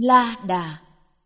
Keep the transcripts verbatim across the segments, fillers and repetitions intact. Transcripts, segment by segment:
La Đà.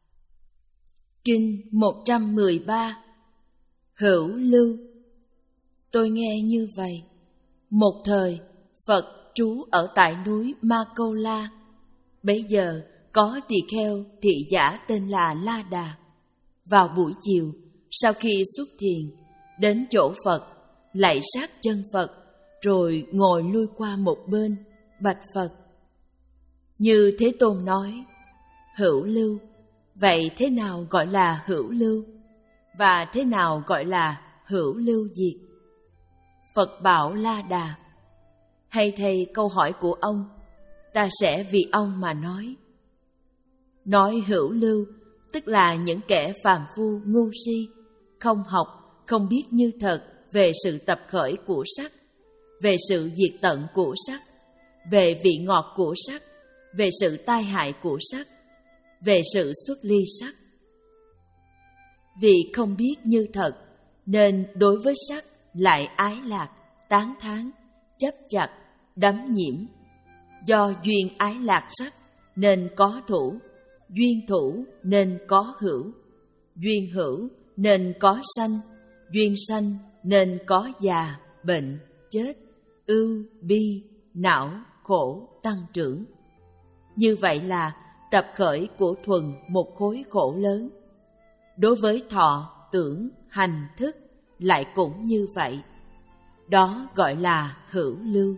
Kinh một trăm mười ba. Hữu lưu. Tôi nghe như vậy. Một thời, Phật trú ở tại núi Ma Câu La. Bấy giờ có tỳ kheo thị giả tên là La Đà. Vào buổi chiều, sau khi xuất thiền, đến chỗ Phật, lạy sát chân Phật, rồi ngồi lui qua một bên, bạch Phật. Như Thế Tôn nói, hữu lưu, vậy thế nào gọi là hữu lưu? Và thế nào gọi là hữu lưu diệt? Phật bảo La Đà, hay thầy câu hỏi của ông, ta sẽ vì ông mà nói. Nói hữu lưu, tức là những kẻ phàm phu ngu si, không học, không biết như thật về sự tập khởi của sắc, về sự diệt tận của sắc, về vị ngọt của sắc, về sự tai hại của sắc, về sự xuất ly sắc. Vì không biết như thật, nên đối với sắc lại ái lạc, tán thán, chấp chặt, đắm nhiễm. Do duyên ái lạc sắc nên có thủ, duyên thủ nên có hữu, duyên hữu nên có sanh, duyên sanh nên có già, bệnh, chết, ưu, bi, não, khổ, tăng trưởng. Như vậy là tập khởi của thuần một khối khổ lớn. Đối với thọ, tưởng, hành, thức lại cũng như vậy. Đó gọi là hữu lưu.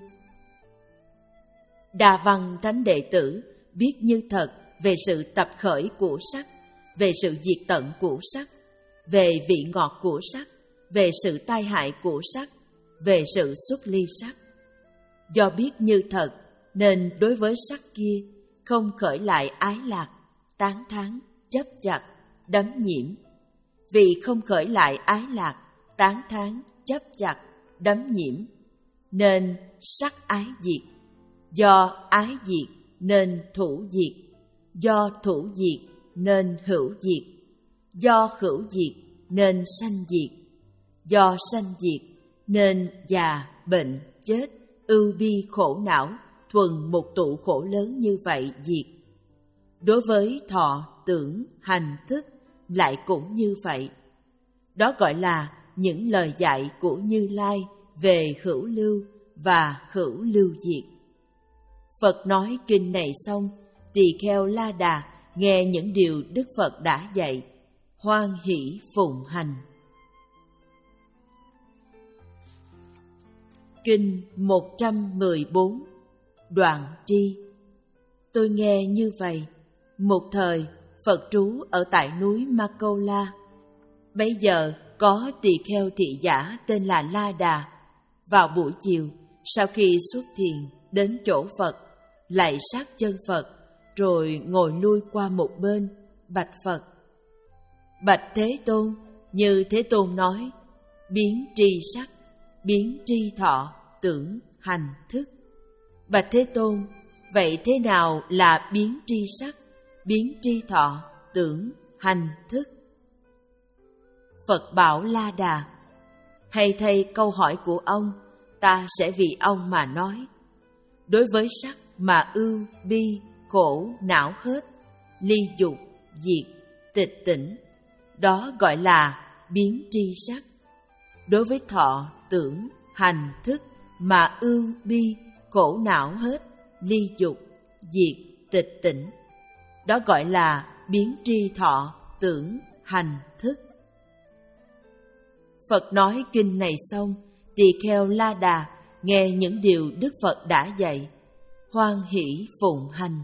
Đà Văn Thánh Đệ Tử biết như thật về sự tập khởi của sắc, về sự diệt tận của sắc, về vị ngọt của sắc, về sự tai hại của sắc, về sự xuất ly sắc. Do biết như thật nên đối với sắc kia không khởi lại ái lạc, tán thán, chấp chặt, đắm nhiễm. Vì không khởi lại ái lạc, tán thán, chấp chặt, đắm nhiễm, nên sắc ái diệt. Do ái diệt nên thủ diệt. Do thủ diệt nên hữu diệt. Do hữu diệt nên sanh diệt. Do sanh diệt nên già, bệnh, chết, ưu bi khổ não, thuần một tụ khổ lớn như vậy diệt. Đối với thọ, tưởng, hành, thức lại cũng như vậy. Đó gọi là những lời dạy của Như Lai về hữu lưu và hữu lưu diệt. Phật nói kinh này xong, tỳ kheo La Đà nghe những điều Đức Phật đã dạy, hoan hỷ phụng hành. Kinh một trăm mười bốn. Đoạn tri. Tôi nghe như vậy. Một thời, Phật trú ở tại núi Ma Câu La. Bấy giờ có tỳ kheo thị giả tên là La Đà. Vào buổi chiều, sau khi xuất thiền, đến chỗ Phật, lạy sát chân Phật, rồi ngồi lui qua một bên, bạch Phật. Bạch Thế Tôn, như Thế Tôn nói, biến tri sắc, biến tri thọ, tưởng, hành, thức. Bạch Thế Tôn, vậy thế nào là biến tri sắc, biến tri thọ, tưởng, hành, thức? Phật bảo La Đà, hay thầy câu hỏi của ông, ta sẽ vì ông mà nói. Đối với sắc mà ưu, bi, khổ, não hết, ly dục, diệt, tịch tỉnh, đó gọi là biến tri sắc. Đối với thọ, tưởng, hành, thức mà ưu, bi, khổ não hết, ly dục, diệt, tịch tỉnh, đó gọi là biến tri thọ, tưởng, hành, thức. Phật nói kinh này xong, tỳ kheo La Đà nghe những điều Đức Phật đã dạy, hoan hỷ phụng hành.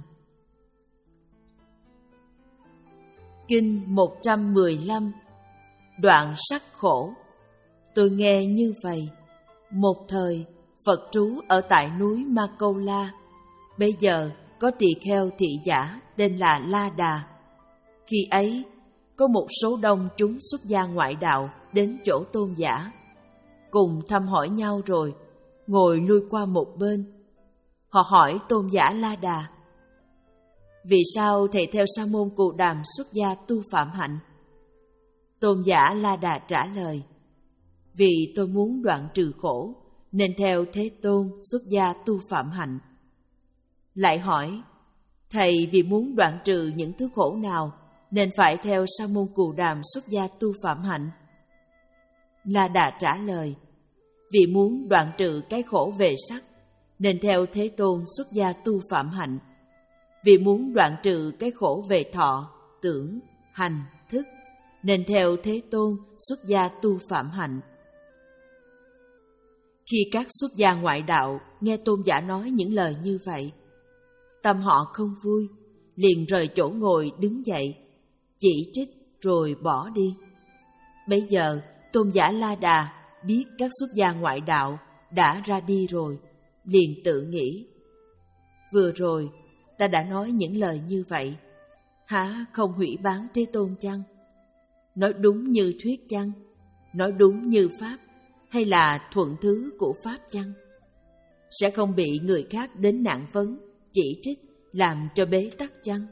Kinh một trăm mười lăm. Đoạn sắc khổ. Tôi nghe như vậy. Một thời, Phật trú ở tại núi Ma Câu La. Bây giờ có tỳ kheo thị giả tên là La Đà. Khi ấy, có một số đông chúng xuất gia ngoại đạo đến chỗ tôn giả, cùng thăm hỏi nhau rồi ngồi lui qua một bên. Họ hỏi tôn giả La Đà, vì sao thầy theo Sa môn Cù Đàm xuất gia tu phạm hạnh? Tôn giả La Đà trả lời, vì tôi muốn đoạn trừ khổ nên theo Thế Tôn xuất gia tu phạm hạnh. Lại hỏi, thầy vì muốn đoạn trừ những thứ khổ nào nên phải theo Sa môn Cù Đàm xuất gia tu phạm hạnh? La Đà trả lời, vì muốn đoạn trừ cái khổ về sắc nên theo Thế Tôn xuất gia tu phạm hạnh. Vì muốn đoạn trừ cái khổ về thọ, tưởng, hành, thức nên theo Thế Tôn xuất gia tu phạm hạnh. Khi các xuất gia ngoại đạo nghe tôn giả nói những lời như vậy, tâm họ không vui, liền rời chỗ ngồi đứng dậy, chỉ trích rồi bỏ đi. Bấy giờ tôn giả La Đà biết các xuất gia ngoại đạo đã ra đi rồi, liền tự nghĩ, vừa rồi ta đã nói những lời như vậy, há không hủy bán Thế Tôn chăng? Nói đúng như thuyết chăng? Nói đúng như pháp, hay là thuận thứ của pháp chăng? Sẽ không bị người khác đến nạn vấn, chỉ trích, làm cho bế tắc chăng?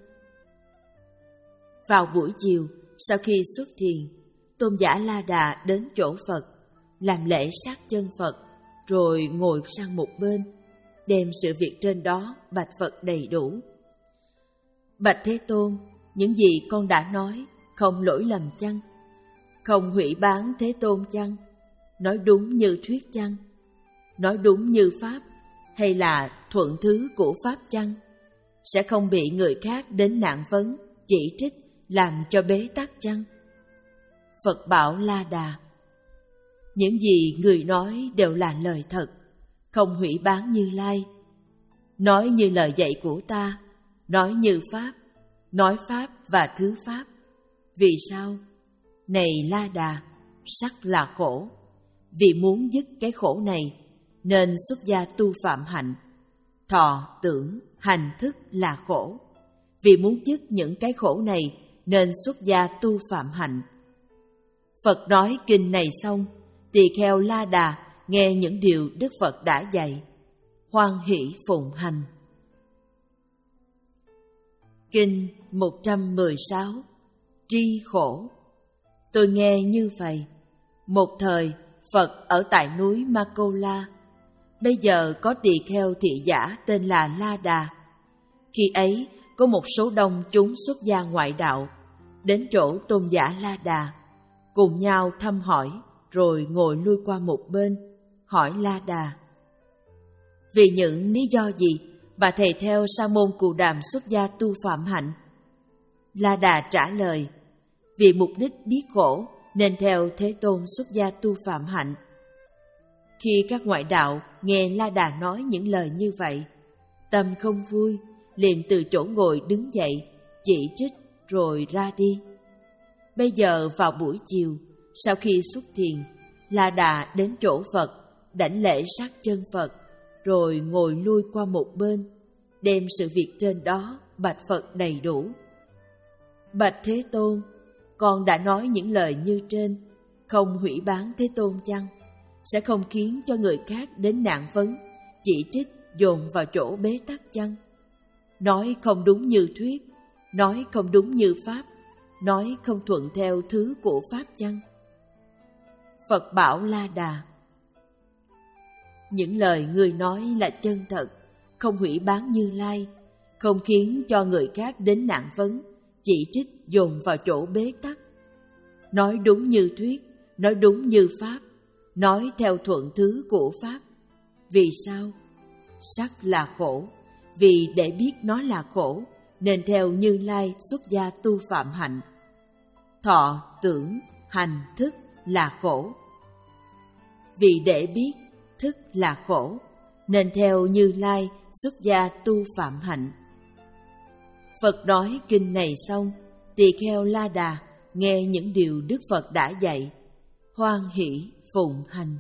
Vào buổi chiều, sau khi xuất thiền, tôn giả La Đà đến chỗ Phật, làm lễ sát chân Phật, rồi ngồi sang một bên, đem sự việc trên đó bạch Phật đầy đủ. Bạch Thế Tôn, những gì con đã nói không lỗi lầm chăng? Không hủy bán Thế Tôn chăng? Nói đúng như thuyết chăng? Nói đúng như pháp, hay là thuận thứ của pháp chăng? Sẽ không bị người khác đến nạn vấn, chỉ trích, làm cho bế tắc chăng? Phật bảo La Đà, những gì người nói đều là lời thật, không hủy bán Như Lai. Nói như lời dạy của ta, nói như pháp, nói pháp và thứ pháp. Vì sao? Này La Đà, sắc là khổ. Vì muốn dứt cái khổ này nên xuất gia tu phạm hạnh. Thọ, tưởng, hành, thức là khổ. Vì muốn dứt những cái khổ này nên xuất gia tu phạm hạnh. Phật nói kinh này xong, tỳ kheo La Đà nghe những điều Đức Phật đã dạy, hoan hỷ phụng hành. Kinh một trăm mười sáu. Tri khổ. Tôi nghe như vậy. Một thời Phật ở tại núi Ma Câu La. Bây giờ có tỳ kheo thị giả tên là La Đà. Khi ấy có một số đông chúng xuất gia ngoại đạo đến chỗ tôn giả La Đà, cùng nhau thăm hỏi, rồi ngồi lui qua một bên, hỏi La Đà, vì những lý do gì bà thầy theo Sa môn Cù Đàm xuất gia tu phạm hạnh? La Đà trả lời, vì mục đích biết khổ nên theo Thế Tôn xuất gia tu phạm hạnh. Khi các ngoại đạo nghe La Đà nói những lời như vậy, tâm không vui, liền từ chỗ ngồi đứng dậy, chỉ trích rồi ra đi. Bây giờ vào buổi chiều, sau khi xuất thiền, La Đà đến chỗ Phật, đảnh lễ sát chân Phật, rồi ngồi lui qua một bên, đem sự việc trên đó bạch Phật đầy đủ. Bạch Thế Tôn, con đã nói những lời như trên, không hủy bán Thế Tôn chăng? Sẽ không khiến cho người khác đến nạn vấn, chỉ trích, dồn vào chỗ bế tắc chăng? Nói không đúng như thuyết, nói không đúng như pháp, nói không thuận theo thứ của pháp chăng? Phật bảo La Đà, những lời người nói là chân thật, không hủy bán Như Lai, không khiến cho người khác đến nạn vấn, chỉ trích, dồn vào chỗ bế tắc. Nói đúng như thuyết, nói đúng như pháp, nói theo thuận thứ của pháp. Vì sao? Sắc là khổ. Vì để biết nó là khổ nên theo Như Lai xuất gia tu phạm hạnh. Thọ, tưởng, hành, thức là khổ. Vì để biết thức là khổ nên theo Như Lai xuất gia tu phạm hạnh. Phật nói kinh này xong, tỳ kheo La Đà nghe những điều Đức Phật đã dạy, hoan hỷ phụng hành.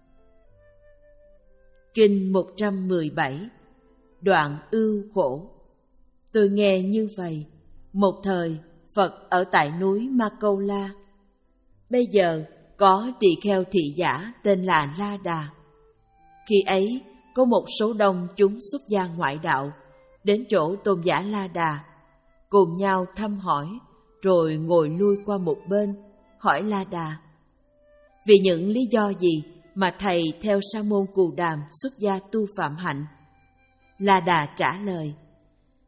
Kinh một trăm mười bảy. Đoạn ưu khổ. Tôi nghe như vậy. Một thời Phật ở tại núi Ma Câu La. Bây giờ có tỳ kheo thị giả tên là La Đà. Khi ấy có một số đông chúng xuất gia ngoại đạo đến chỗ tôn giả La Đà, cùng nhau thăm hỏi, rồi ngồi lui qua một bên, hỏi La Đà, vì những lý do gì mà thầy theo Sa môn Cù Đàm xuất gia tu phạm hạnh? La Đà trả lời,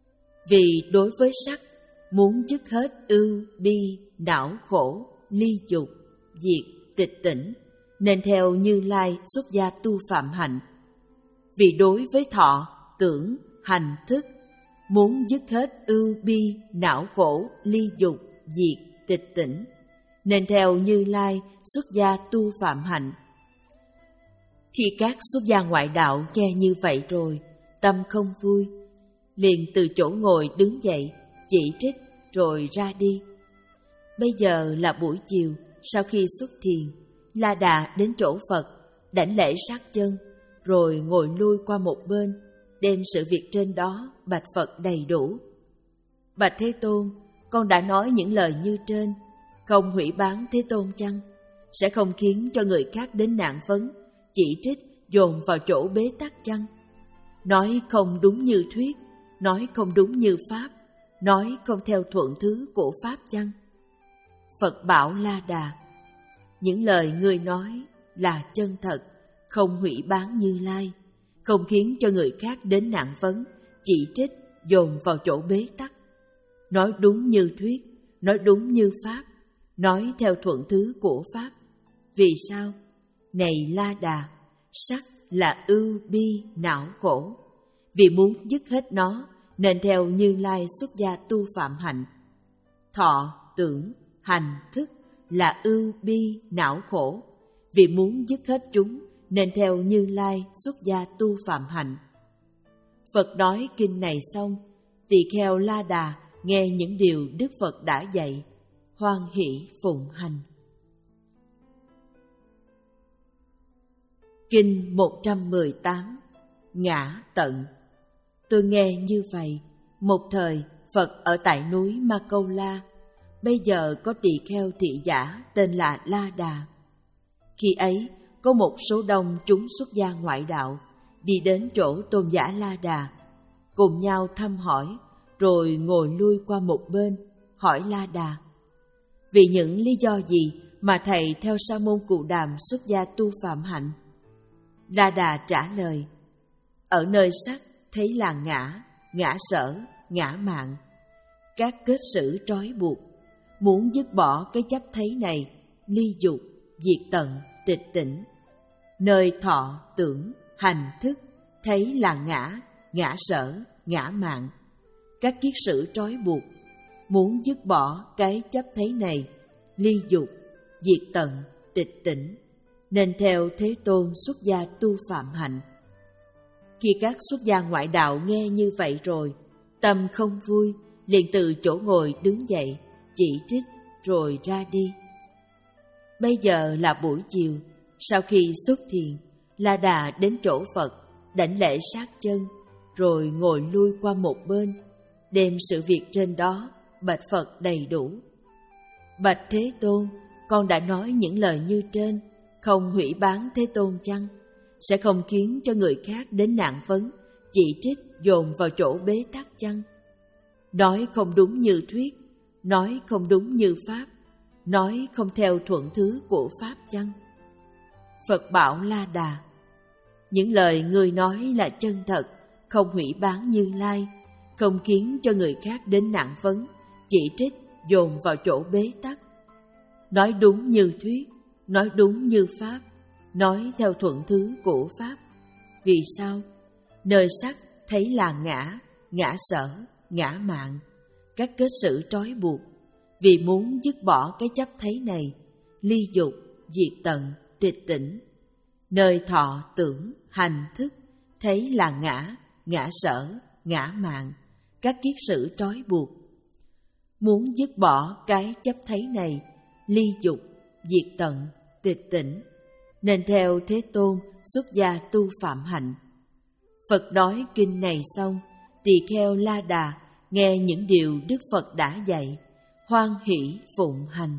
Vì đối với sắc, muốn dứt hết ưu, bi, não khổ, ly dục, diệt, tịch tỉnh, nên theo Như Lai xuất gia tu phạm hạnh. Vì đối với thọ, tưởng, hành, thức, muốn dứt hết ưu, bi, não khổ, ly dục, diệt, tịch tỉnh, nên theo Như Lai xuất gia tu phạm hạnh. Khi các xuất gia ngoại đạo nghe như vậy rồi, tâm không vui, liền từ chỗ ngồi đứng dậy, chỉ trích rồi ra đi. Bây giờ là buổi chiều, sau khi xuất thiền, La Đà đến chỗ Phật, đảnh lễ sát chân, rồi ngồi lui qua một bên, đem sự việc trên đó bạch Phật đầy đủ. Bạch Thế Tôn, con đã nói những lời như trên, không hủy bán Thế Tôn chăng? Sẽ không khiến cho người khác đến nạn vấn, chỉ trích, dồn vào chỗ bế tắc chăng? Nói không đúng như thuyết, nói không đúng như pháp, nói không theo thuận thứ của pháp chăng? Phật bảo La Đà, những lời ngươi nói là chân thật, không hủy bán Như Lai, không khiến cho người khác đến nạn vấn, chỉ trích, dồn vào chỗ bế tắc. Nói đúng như thuyết, nói đúng như pháp, nói theo thuận thứ của pháp. Vì sao? Này La Đà, sắc là ưu, bi, não khổ. Vì muốn dứt hết nó, nên theo Như Lai xuất gia tu phạm hạnh. Thọ, tưởng, hành, thức là ưu, bi, não khổ. Vì muốn dứt hết chúng, nên theo Như Lai xuất gia tu phạm hạnh. Phật nói kinh này xong, tỳ kheo La Đà nghe những điều Đức Phật đã dạy, hoan hỷ phụng hành. Kinh một trăm mười tám. Ngã tận. Tôi nghe như vậy, một thời Phật ở tại núi Ma Câu La, bây giờ có tỳ kheo thị giả tên là La Đà. Khi ấy, có một số đông chúng xuất gia ngoại đạo đi đến chỗ tôn giả La Đà, cùng nhau thăm hỏi, rồi ngồi lui qua một bên, hỏi La Đà: vì những lý do gì mà thầy theo Sa môn Cù Đàm xuất gia tu phạm hạnh? La Đà trả lời: ở nơi sắc thấy là ngã, ngã sở, ngã mạn, các kết sử trói buộc, muốn dứt bỏ cái chấp thấy này, ly dục, diệt tận, tịch tỉnh. Nơi thọ, tưởng, hành, thức thấy là ngã, ngã sở, ngã mạn, các kiết sử trói buộc, muốn dứt bỏ cái chấp thấy này, ly dục, diệt tận, tịch tỉnh, nên theo Thế Tôn xuất gia tu phạm hạnh. Khi các xuất gia ngoại đạo nghe như vậy rồi, tâm không vui, liền từ chỗ ngồi đứng dậy, chỉ trích rồi ra đi. Bây giờ là buổi chiều, sau khi xuất thiền, La Đà đến chỗ Phật, đảnh lễ sát chân, rồi ngồi lui qua một bên, đem sự việc trên đó bạch Phật đầy đủ. Bạch Thế Tôn, con đã nói những lời như trên, không hủy bán Thế Tôn chăng? Sẽ không khiến cho người khác đến nạn vấn, chỉ trích, dồn vào chỗ bế tắc chăng? Nói không đúng như thuyết, nói không đúng như pháp, nói không theo thuận thứ của pháp chăng? Phật bảo La Đà: những lời ngươi nói là chân thật, không hủy bán Như Lai, không khiến cho người khác đến nạn vấn, chỉ trích, dồn vào chỗ bế tắc. Nói đúng như thuyết, nói đúng như pháp, nói theo thuận thứ của pháp. Vì sao? Nơi sắc thấy là ngã, ngã sở, ngã mạn, các kết sử trói buộc, vì muốn dứt bỏ cái chấp thấy này, ly dục, diệt tận, tịch tỉnh. Nơi thọ, tưởng, hành, thức thấy là ngã, ngã sở, ngã mạn, các kiết sử trói buộc, muốn dứt bỏ cái chấp thấy này, ly dục, diệt tận, tịch tỉnh, nên theo Thế Tôn xuất gia tu phạm hạnh. Phật nói kinh này xong, tỳ kheo La Đà nghe những điều Đức Phật đã dạy, hoan hỷ phụng hành.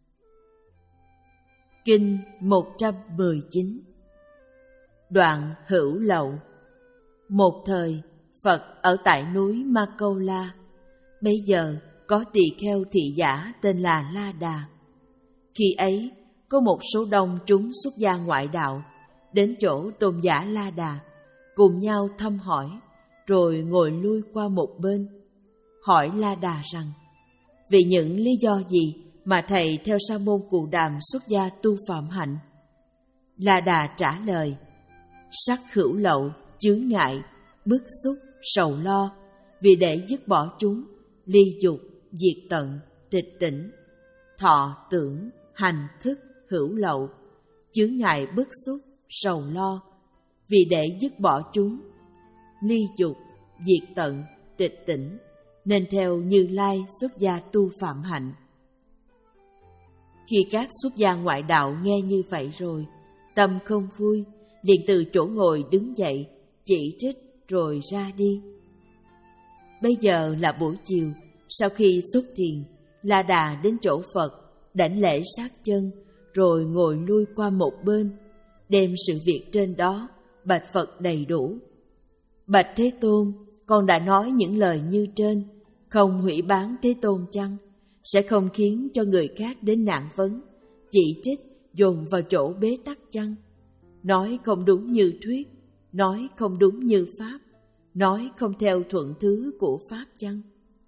Kinh một trăm mười chín. Đoạn hữu lậu. Một thời, Phật ở tại núi Ma Câu La, bây giờ có tỳ kheo thị giả tên là La Đà. Khi ấy, có một số đông chúng xuất gia ngoại đạo đến chỗ tôn giả La Đà, cùng nhau thăm hỏi, rồi ngồi lui qua một bên. hỏi La Đà rằng: vì những lý do gì mà thầy theo sa môn Cù Đàm xuất gia tu phạm hạnh? La Đà trả lời: sắc hữu lậu, chướng ngại, bức xúc, sầu lo, vì để dứt bỏ chúng, ly dục, diệt tận, tịch tỉnh. Thọ, tưởng, hành, thức, hữu lậu, chướng ngại, bức xúc, sầu lo, vì để dứt bỏ chúng, ly dục, diệt tận, tịch tỉnh, nên theo Như Lai xuất gia tu phạm hạnh. Khi các xuất gia ngoại đạo nghe như vậy rồi, tâm không vui, liền từ chỗ ngồi đứng dậy, chỉ trích rồi ra đi. Bây giờ là buổi chiều, sau khi xuất thiền, La Đà đến chỗ Phật, đảnh lễ sát chân, rồi ngồi lui qua một bên, đem sự việc trên đó bạch Phật đầy đủ. Bạch Thế Tôn, con đã nói những lời như trên, không hủy bán Thế Tôn chăng? Sẽ không khiến cho người khác đến nạn vấn, chỉ trích, dồn vào chỗ bế tắc chăng? Nói không đúng như thuyết, nói không đúng như pháp, nói không theo thuận thứ của pháp chăng?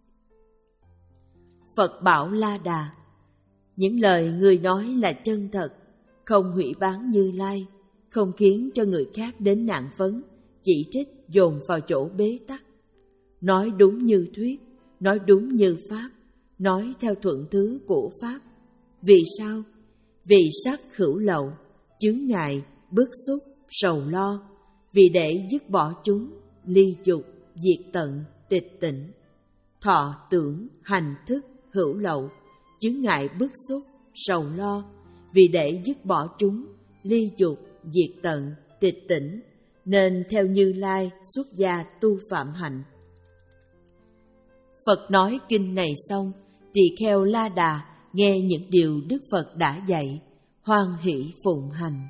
Phật bảo La Đà: những lời người nói là chân thật, không hủy bán Như Lai, không khiến cho người khác đến nạn vấn, chỉ trích, dồn vào chỗ bế tắc. Nói đúng như thuyết, nói đúng như pháp, nói theo thuận thứ của pháp. Vì sao? Vì sắc hữu lậu, chướng ngại, bức xúc, sầu lo, vì để dứt bỏ chúng, ly dục, diệt tận, tịch tỉnh. Thọ, tưởng, hành, thức, hữu lậu, chướng ngại, bức xúc, sầu lo, vì để dứt bỏ chúng, ly dục, diệt tận, tịch tỉnh, nên theo Như Lai xuất gia tu phạm hạnh. Phật nói kinh này xong, tỳ kheo La Đà nghe những điều Đức Phật đã dạy, hoan hỷ phụng hành.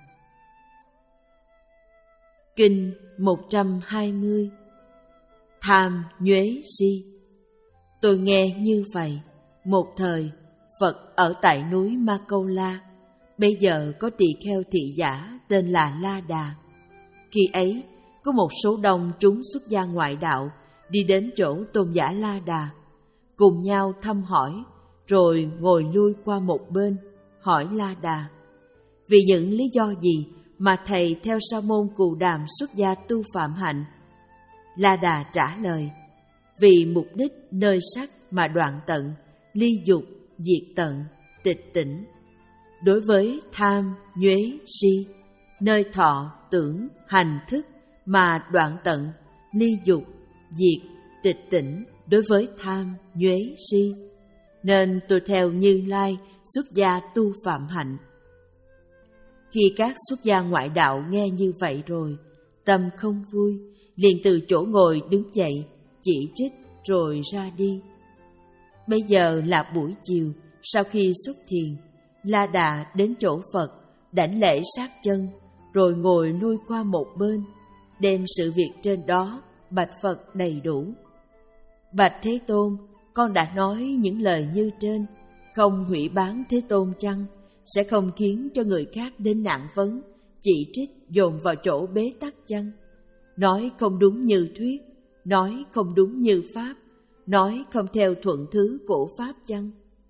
Kinh một trăm hai mươi. Tham nhuế si. Tôi nghe như vậy, một thời Phật ở tại núi Ma Câu La, bây giờ có tỳ kheo thị giả tên là La Đà. Khi ấy, có một số đông chúng xuất gia ngoại đạo đi đến chỗ tôn giả La Đà, cùng nhau thăm hỏi, rồi ngồi lui qua một bên, hỏi La Đà: vì những lý do gì mà thầy theo sa môn Cù Đàm xuất gia tu phạm hạnh? La Đà trả lời: vì mục đích nơi sắc mà đoạn tận, ly dục, diệt tận, tịch tỉnh. Đối với tham, nhuế, si, nơi thọ, tưởng, hành, thức mà đoạn tận, ly dục, diệt, tịch tỉnh. Đối với tham, nhuế, si, nên tôi theo Như Lai xuất gia tu phạm hạnh. Khi các xuất gia ngoại đạo nghe như vậy rồi, tâm không vui, liền từ chỗ ngồi đứng dậy, chỉ trích rồi ra đi. Bây giờ là buổi chiều, sau khi xuất thiền, La Đà đến chỗ Phật, đảnh lễ sát chân, rồi ngồi lui qua một bên, đem sự việc trên đó bạch Phật đầy đủ. Bạch Thế Tôn, con đã nói những lời như trên, không hủy bán Thế Tôn chăng? Sẽ không khiến cho người khác đến nạn vấn, chỉ trích, dồn vào chỗ bế tắc chăng? Nói không đúng như thuyết, nói không đúng như pháp, nói không theo thuận thứ của pháp chăng?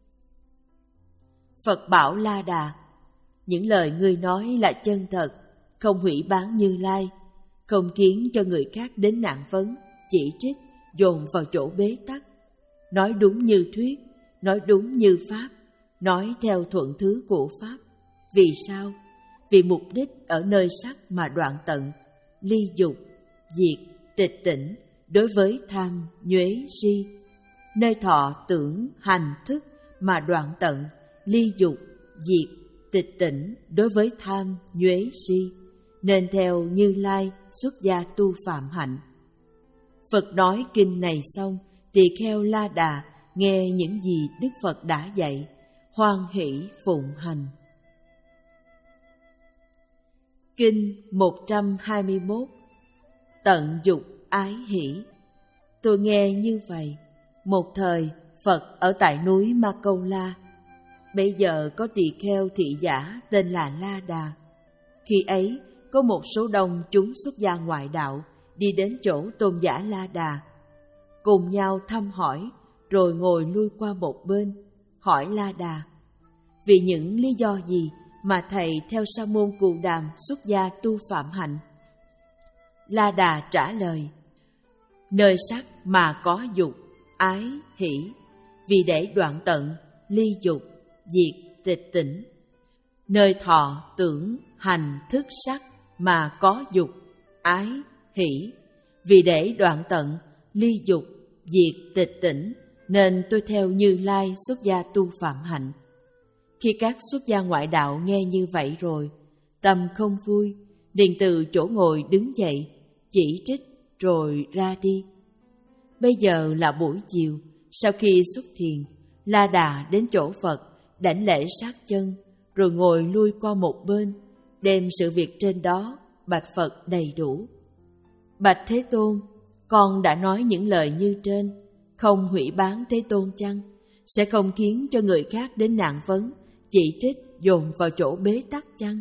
Phật bảo La Đà: những lời ngươi nói là chân thật, không hủy bán Như Lai, không khiến cho người khác đến nạn vấn, chỉ trích, dồn vào chỗ bế tắc. Nói đúng như thuyết, nói đúng như pháp, nói theo thuận thứ của pháp. Vì sao? Vì mục đích ở nơi sắc mà đoạn tận, ly dục, diệt, tịch tỉnh. Đối với tham, nhuế, si, nơi thọ, tưởng, hành, thức mà đoạn tận, ly dục, diệt, tịch tỉnh. Đối với tham, nhuế, si, nên theo Như Lai xuất gia tu phạm hạnh. Phật nói kinh này xong, tỳ kheo La Đà nghe những gì Đức Phật đã dạy, hoan hỷ phụng hành. Kinh một trăm hai mươi mốt. Tận dục ái hỷ. Tôi nghe như vậy, một thời Phật ở tại núi Ma Câu La, bây giờ có tỳ kheo thị giả tên là La Đà. Khi ấy, có một số đông chúng xuất gia ngoại đạo đi đến chỗ tôn giả La Đà, cùng nhau thăm hỏi, rồi ngồi lui qua một bên, hỏi La Đà: vì những lý do gì mà thầy theo sa môn Cù Đàm xuất gia tu phạm hạnh? La Đà trả lời: nơi sắc mà có dục, ái, hỷ, vì để đoạn tận, ly dục, diệt, tịch tỉnh. Nơi thọ, tưởng, hành, thức sắc mà có dục, ái, hỷ, vì để đoạn tận, ly dục, diệt, tịch tỉnh, nên tôi theo Như Lai xuất gia tu phạm hạnh. Khi các xuất gia ngoại đạo nghe như vậy rồi, tâm không vui, liền từ chỗ ngồi đứng dậy, chỉ trích rồi ra đi. Bây giờ là buổi chiều, sau khi xuất thiền, La Đà đến chỗ Phật, đảnh lễ sát chân, rồi ngồi lui qua một bên, đem sự việc trên đó bạch Phật đầy đủ. Bạch Thế Tôn, con đã nói những lời như trên, không hủy bán Thế Tôn chăng? Sẽ không khiến cho người khác đến nạn vấn, chỉ trích dồn vào chỗ bế tắc chăng?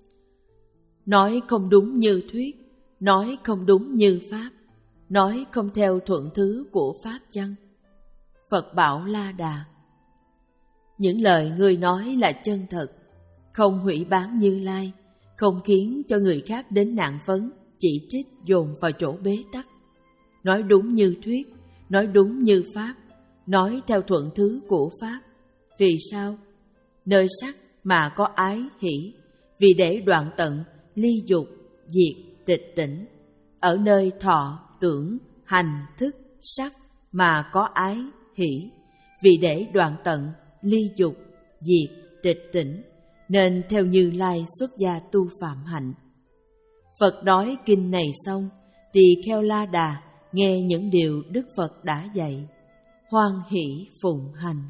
Nói không đúng như thuyết, nói không đúng như pháp, nói không theo thuận thứ của pháp chăng? Phật bảo La Đà: những lời ngươi nói là chân thật, không hủy bán Như Lai, không khiến cho người khác đến nạn vấn, chỉ trích dồn vào chỗ bế tắc. Nói đúng như thuyết, nói đúng như pháp, nói theo thuận thứ của pháp. Vì sao? Nơi sắc mà có ái hỷ, vì để đoạn tận, ly dục, diệt, tịch tỉnh. Ở nơi thọ, tưởng, hành, thức, sắc mà có ái hỷ, vì để đoạn tận, ly dục, diệt, tịch tỉnh, nên theo Như Lai xuất gia tu phạm hạnh. Phật nói kinh này xong, tỳ kheo La Đà nghe những điều Đức Phật đã dạy, hoan hỷ phụng hành.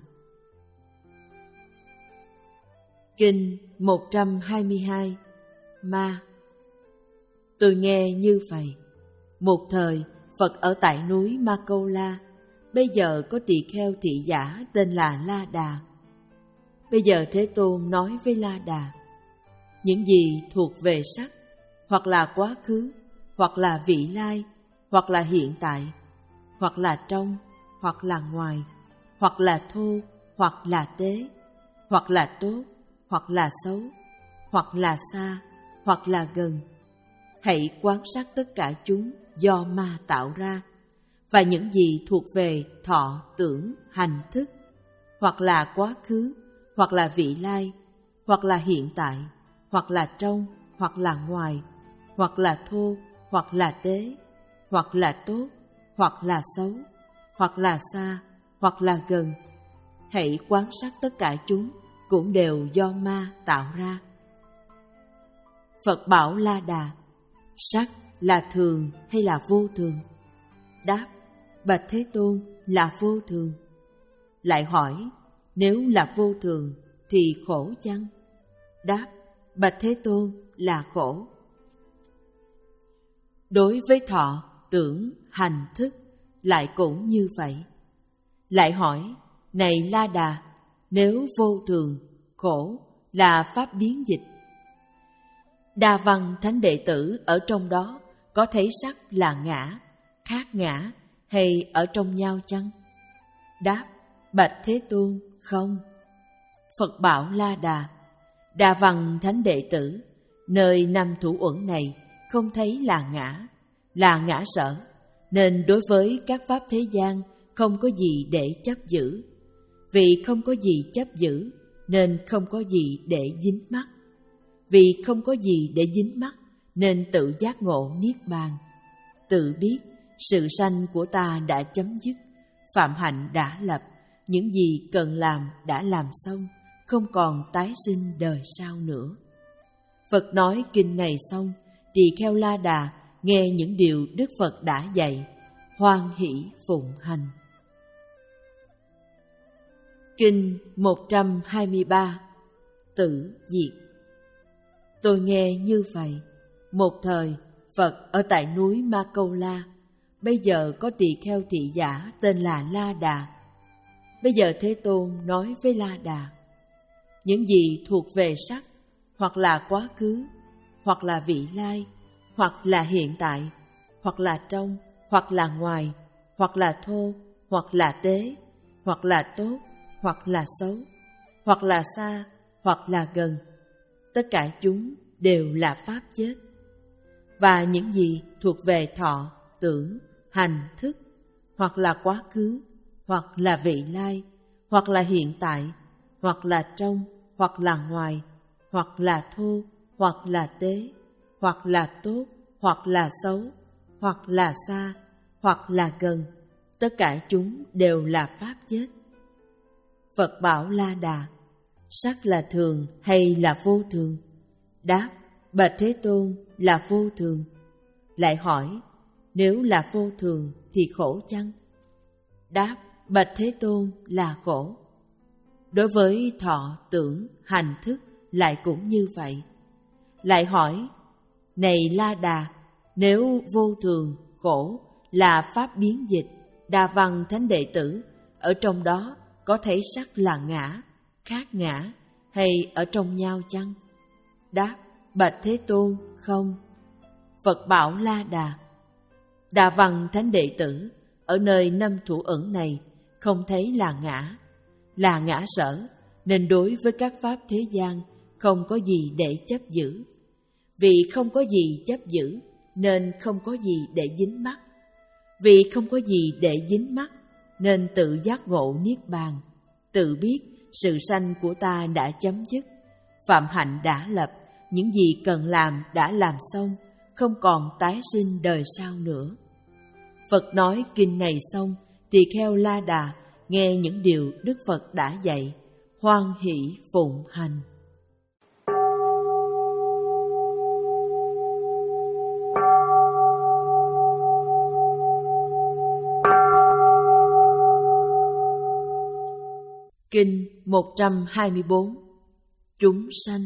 Kinh một trăm hai mươi hai. Ma. Tôi nghe như vậy. Một thời, Phật ở tại núi Ma Câu La. Bây giờ có tỳ kheo thị giả tên là La Đà. Bây giờ Thế Tôn nói với La Đà: những gì thuộc về sắc, hoặc là quá khứ, hoặc là vị lai, hoặc là hiện tại, hoặc là trong, hoặc là ngoài, hoặc là thô, hoặc là tế, hoặc là tốt, hoặc là xấu, hoặc là xa, hoặc là gần, hãy quan sát tất cả chúng do ma tạo ra. Và những gì thuộc về thọ, tưởng, hành, thức, hoặc là quá khứ, hoặc là vị lai, hoặc là hiện tại, hoặc là trong, hoặc là ngoài, hoặc là thô, hoặc là tế, hoặc là tốt, hoặc là xấu, hoặc là xa, hoặc là gần, hãy quan sát tất cả chúng cũng đều do ma tạo ra. Phật bảo La Đà: sắc là thường hay là vô thường? Đáp: bạch Thế Tôn, là vô thường. Lại hỏi: nếu là vô thường thì khổ chăng? Đáp: bạch Thế Tôn, là khổ. Đối với thọ, tưởng, hành, thức lại cũng như vậy. Lại hỏi: này La Đà, nếu vô thường, khổ là pháp biến dịch, Đa Văn Thánh Đệ Tử ở trong đó có thấy sắc là ngã, khác ngã hay ở trong nhau chăng? Đáp: bạch Thế Tôn, không. Phật bảo La Đà: Đa Văn Thánh Đệ Tử, nơi năm thủ uẩn này không thấy là ngã, là ngã sở, nên đối với các pháp thế gian không có gì để chấp giữ. Vì không có gì chấp giữ nên không có gì để dính mắc. Vì không có gì để dính mắc nên tự giác ngộ niết bàn. Tự biết sự sanh của ta đã chấm dứt, phạm hạnh đã lập, những gì cần làm đã làm xong, không còn tái sinh đời sau nữa. Phật nói kinh này xong, tỳ kheo La Đà nghe những điều Đức Phật đã dạy, hoan hỷ phụng hành. Kinh một trăm hai mươi ba. Tử diệt. Tôi nghe như vậy. Một thời, Phật ở tại núi Ma Câu La. Bây giờ có tỳ kheo thị giả tên là La Đà. Bây giờ Thế Tôn nói với La Đà: những gì thuộc về sắc, hoặc là quá khứ, hoặc là vị lai, hoặc là hiện tại, hoặc là trong, hoặc là ngoài, hoặc là thô, hoặc là tế, hoặc là tốt, hoặc là xấu, hoặc là xa, hoặc là gần. Tất cả chúng đều là pháp chết. Và những gì thuộc về thọ, tưởng, hành, thức, hoặc là quá khứ, hoặc là vị lai, hoặc là hiện tại, hoặc là trong, hoặc là ngoài, hoặc là thô, hoặc là tế, hoặc là tốt, hoặc là xấu, hoặc là xa, hoặc là gần, tất cả chúng đều là pháp chết. Phật bảo La Đà: sắc là thường hay là vô thường? Đáp: bạch Thế Tôn, là vô thường. Lại hỏi: nếu là vô thường thì khổ chăng? Đáp: bạch Thế Tôn, là khổ. Đối với thọ, tưởng, hành, thức lại cũng như vậy. Lại hỏi: này La Đà, nếu vô thường, khổ là pháp biến dịch, Đa Văn Thánh Đệ Tử, ở trong đó có thấy sắc là ngã, khác ngã, hay ở trong nhau chăng? Đáp: bạch Thế Tôn, không. Phật bảo La Đà: Đa Văn Thánh Đệ Tử, ở nơi năm thủ ẩn này không thấy là ngã, là ngã sở, nên đối với các pháp thế gian không có gì để chấp giữ. Vì không có gì chấp giữ nên không có gì để dính mắc. Vì không có gì để dính mắc nên tự giác ngộ niết bàn, tự biết sự sanh của ta đã chấm dứt, phạm hạnh đã lập, những gì cần làm đã làm xong, không còn tái sinh đời sau nữa. Phật nói kinh này xong, tỳ kheo La Đà nghe những điều Đức Phật đã dạy, hoan hỷ phụng hành. Kinh một trăm hai mươi bốn. Chúng sanh.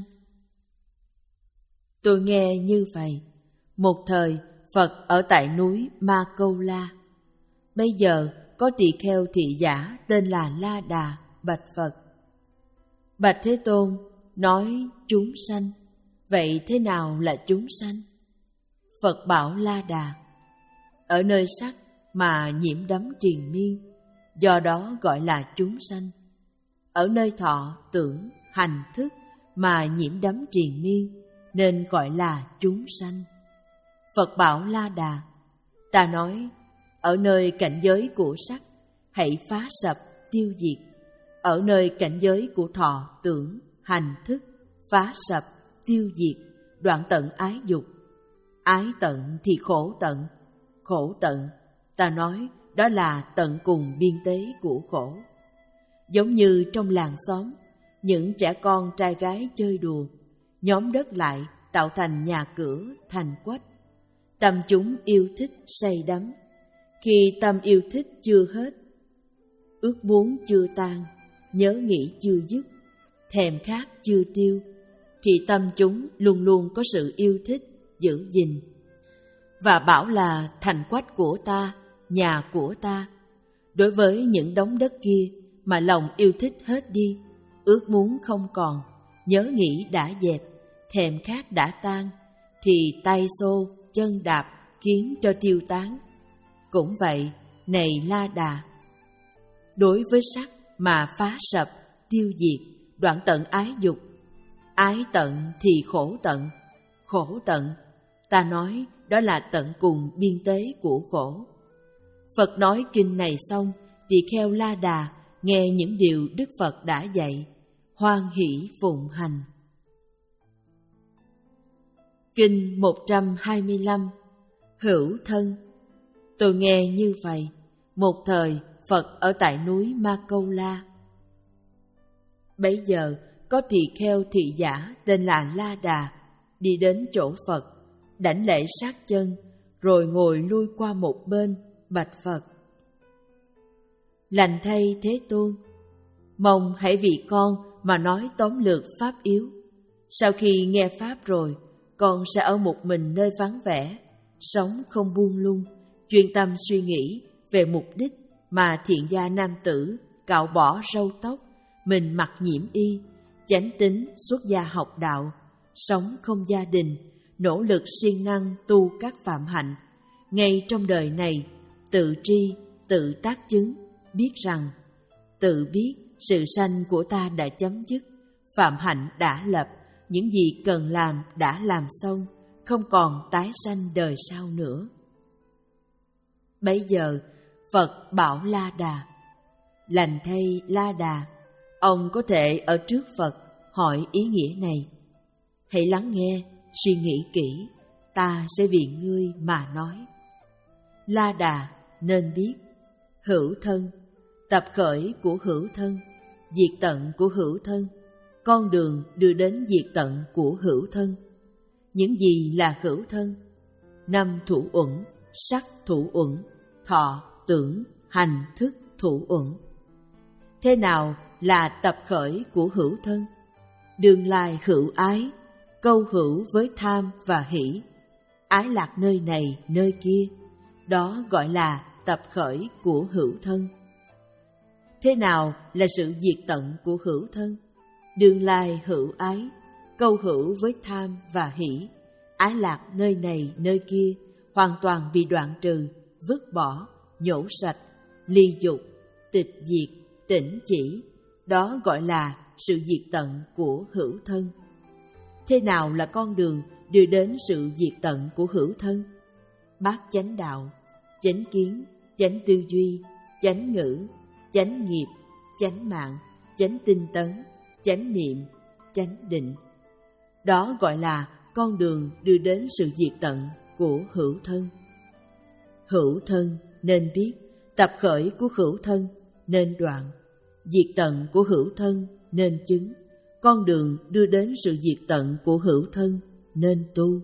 Tôi nghe như vậy. Một thời Phật ở tại núi Ma Câu La. Bây giờ có tỳ kheo thị giả tên là La Đà bạch Phật: bạch Thế Tôn, nói chúng sanh, vậy thế nào là chúng sanh? Phật bảo La Đà: ở nơi sắc mà nhiễm đắm triền miên, do đó gọi là chúng sanh. Ở nơi thọ, tưởng, hành, thức mà nhiễm đắm triền miên, nên gọi là chúng sanh. Phật bảo La Đà: ta nói, ở nơi cảnh giới của sắc, hãy phá sập, tiêu diệt. Ở nơi cảnh giới của thọ, tưởng, hành, thức, phá sập, tiêu diệt, đoạn tận ái dục. Ái tận thì khổ tận. Khổ tận, ta nói, đó là tận cùng biên tế của khổ. Giống như trong làng xóm, những trẻ con trai gái chơi đùa, nhóm đất lại tạo thành nhà cửa, thành quách. Tâm chúng yêu thích say đắm. Khi tâm yêu thích chưa hết, ước muốn chưa tan, nhớ nghĩ chưa dứt, thèm khát chưa tiêu, thì tâm chúng luôn luôn có sự yêu thích, giữ gìn. Và bảo là thành quách của ta, nhà của ta. Đối với những đống đất kia mà lòng yêu thích hết đi, ước muốn không còn, nhớ nghĩ đã dẹp, thèm khát đã tan, thì tay xô, chân đạp khiến cho tiêu tán. Cũng vậy, này La Đà, đối với sắc mà phá sập, tiêu diệt, đoạn tận ái dục. Ái tận thì khổ tận. Khổ tận, ta nói, đó là tận cùng biên tế của khổ. Phật nói kinh này xong, tỳ kheo La Đà nghe những điều Đức Phật đã dạy, hoan hỷ phụng hành. Kinh một trăm hai mươi lăm. Hữu thân. Tôi nghe như vậy. Một thời Phật ở tại núi Ma Câu La. Bấy giờ có tỳ kheo thị giả tên là La Đà đi đến chỗ Phật, đảnh lễ sát chân, rồi ngồi lui qua một bên, bạch Phật: lành thay Thế Tôn, mong hãy vì con mà nói tóm lược pháp yếu. Sau khi nghe pháp rồi, con sẽ ở một mình nơi vắng vẻ, sống không buông lung, chuyên tâm suy nghĩ về mục đích mà thiện gia nam tử cạo bỏ râu tóc, mình mặc nhiễm y, chánh tín xuất gia học đạo, sống không gia đình, nỗ lực siêng năng tu các phạm hạnh, ngay trong đời này tự tri, tự tác chứng, biết rằng Tự biết sự sanh của ta đã chấm dứt, phạm hạnh đã lập, những gì cần làm đã làm xong, không còn tái sanh đời sau nữa. Bấy giờ Phật bảo La Đà: lành thay La Đà, ông có thể ở trước Phật hỏi ý nghĩa này. Hãy lắng nghe, suy nghĩ kỹ, ta sẽ vì ngươi mà nói. La Đà nên biết, hữu thân, tập khởi của hữu thân, diệt tận của hữu thân, con đường đưa đến diệt tận của hữu thân. Những gì là hữu thân? Năm thủ uẩn: sắc thủ uẩn, thọ, tưởng, hành, thức thủ uẩn. Thế nào là tập khởi của hữu thân? Đường lai hữu ái, câu hữu với tham và hỷ, ái lạc nơi này nơi kia, đó gọi là tập khởi của hữu thân. Thế nào là sự diệt tận của hữu thân? Đường lai hữu ái, câu hữu với tham và hỷ, ái lạc nơi này nơi kia, hoàn toàn bị đoạn trừ, vứt bỏ, nhổ sạch, ly dục, tịch diệt, tỉnh chỉ, đó gọi là sự diệt tận của hữu thân. Thế nào là con đường đưa đến sự diệt tận của hữu thân? Bát chánh đạo, chánh kiến, chánh tư duy, chánh ngữ, chánh nghiệp, chánh mạng, chánh tinh tấn, chánh niệm, chánh định. Đó gọi là con đường đưa đến sự diệt tận của hữu thân. Hữu thân nên biết, tập khởi của hữu thân nên đoạn, diệt tận của hữu thân nên chứng, con đường đưa đến sự diệt tận của hữu thân nên tu.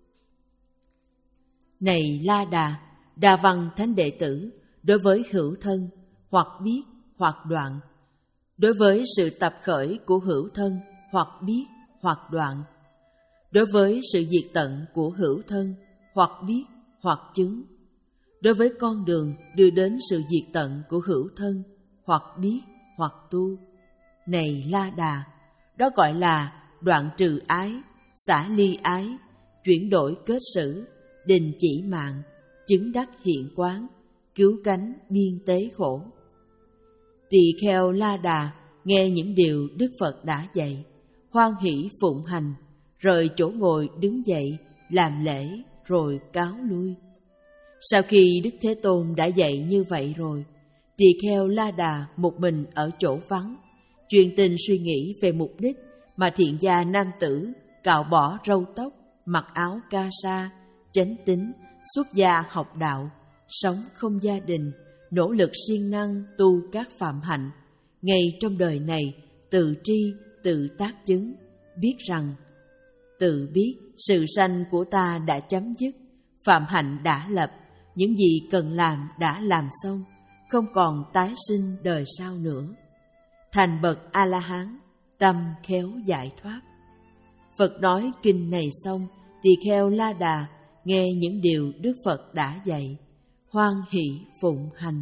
Này La Đà, Đà Văn Thánh Đệ Tử, đối với hữu thân, hoặc biết hoặc đoạn, đối với sự tập khởi của hữu thân, hoặc biết hoặc đoạn, đối với sự diệt tận của hữu thân, hoặc biết hoặc chứng, đối với con đường đưa đến sự diệt tận của hữu thân, hoặc biết hoặc tu. Này La Đà, đó gọi là đoạn trừ ái, xả ly ái, chuyển đổi kết sử, đình chỉ mạng, chứng đắc hiện quán, cứu cánh biên tế khổ. Tỳ kheo La Đà nghe những điều Đức Phật đã dạy, hoan hỷ phụng hành, rời chỗ ngồi đứng dậy, làm lễ rồi cáo lui. Sau khi Đức Thế Tôn đã dạy như vậy rồi, tỳ kheo La Đà một mình ở chỗ vắng, chuyên tình suy nghĩ về mục đích mà thiện gia nam tử cạo bỏ râu tóc, mặc áo ca sa, chánh tín, xuất gia học đạo, sống không gia đình, nỗ lực siêng năng tu các phạm hạnh, ngay trong đời này tự tri, tự tác chứng, biết rằng tự biết sự sanh của ta đã chấm dứt, phạm hạnh đã lập, những gì cần làm đã làm xong, không còn tái sinh đời sau nữa. Thành bậc A-la-hán, tâm khéo giải thoát. Phật nói kinh này xong, tỳ kheo La Đà nghe những điều Đức Phật đã dạy, hoan hỷ phụng hành.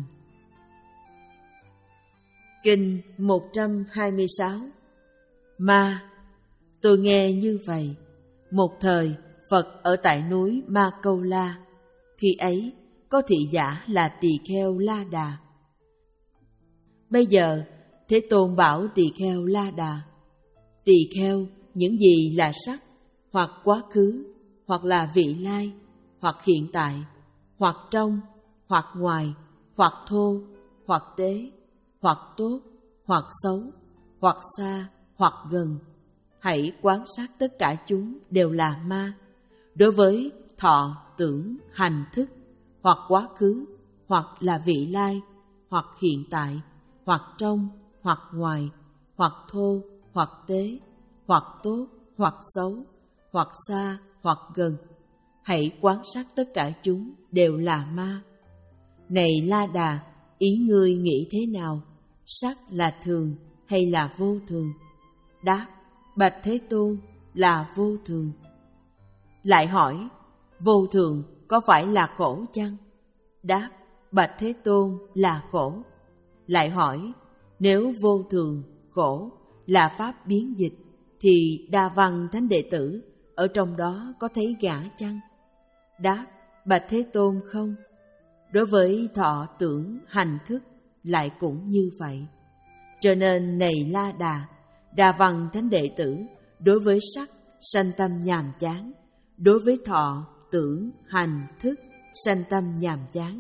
Kinh một trăm hai mươi sáu. Ma, tôi nghe như vậy. Một thời, Phật ở tại núi Ma Câu La. Khi ấy, có thị giả là tỳ kheo La Đà. Bây giờ, Thế Tôn bảo tỳ kheo La Đà: tỳ kheo, những gì là sắc, hoặc quá khứ, hoặc là vị lai, hoặc hiện tại, hoặc trong, hoặc ngoài, hoặc thô, hoặc tế, hoặc tốt, hoặc xấu, hoặc xa, hoặc gần, hãy quan sát tất cả chúng đều là ma. Đối với thọ, tưởng, hành, thức, hoặc quá khứ, hoặc là vị lai, hoặc hiện tại, hoặc trong, hoặc ngoài, hoặc thô, hoặc tế, hoặc tốt, hoặc xấu, hoặc xa, hoặc gần, hãy quan sát tất cả chúng đều là ma. Này La Đà, ý ngươi nghĩ thế nào? Sắc là thường hay là vô thường? Đáp: bạch Thế Tôn, là vô thường. Lại hỏi: vô thường có phải là khổ chăng? Đáp: bạch Thế Tôn, là khổ. Lại hỏi: nếu vô thường, khổ là pháp biến dịch, thì Đa Văn Thánh Đệ Tử ở trong đó có thấy ngã chăng? Đáp: bạch Thế Tôn, không. Đối với thọ, tưởng, hành, thức lại cũng như vậy. Cho nên này La Đà, Đà Văn thánh đệ tử, đối với sắc sanh tâm nhàm chán, đối với thọ, tưởng, hành, thức sanh tâm nhàm chán.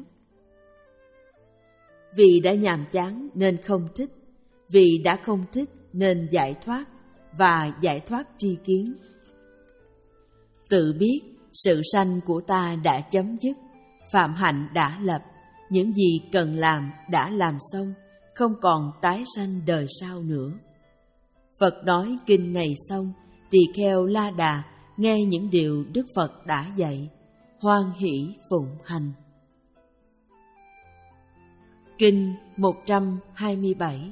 Vì đã nhàm chán nên không thích, vì đã không thích nên giải thoát và giải thoát tri kiến. Tự biết sự sanh của ta đã chấm dứt, phạm hạnh đã lập, những gì cần làm đã làm xong, không còn tái sanh đời sau nữa. Phật nói kinh này xong, tỳ kheo La Đà nghe những điều Đức Phật đã dạy, hoan hỷ phụng hành. Kinh một trăm hai mươi bảy.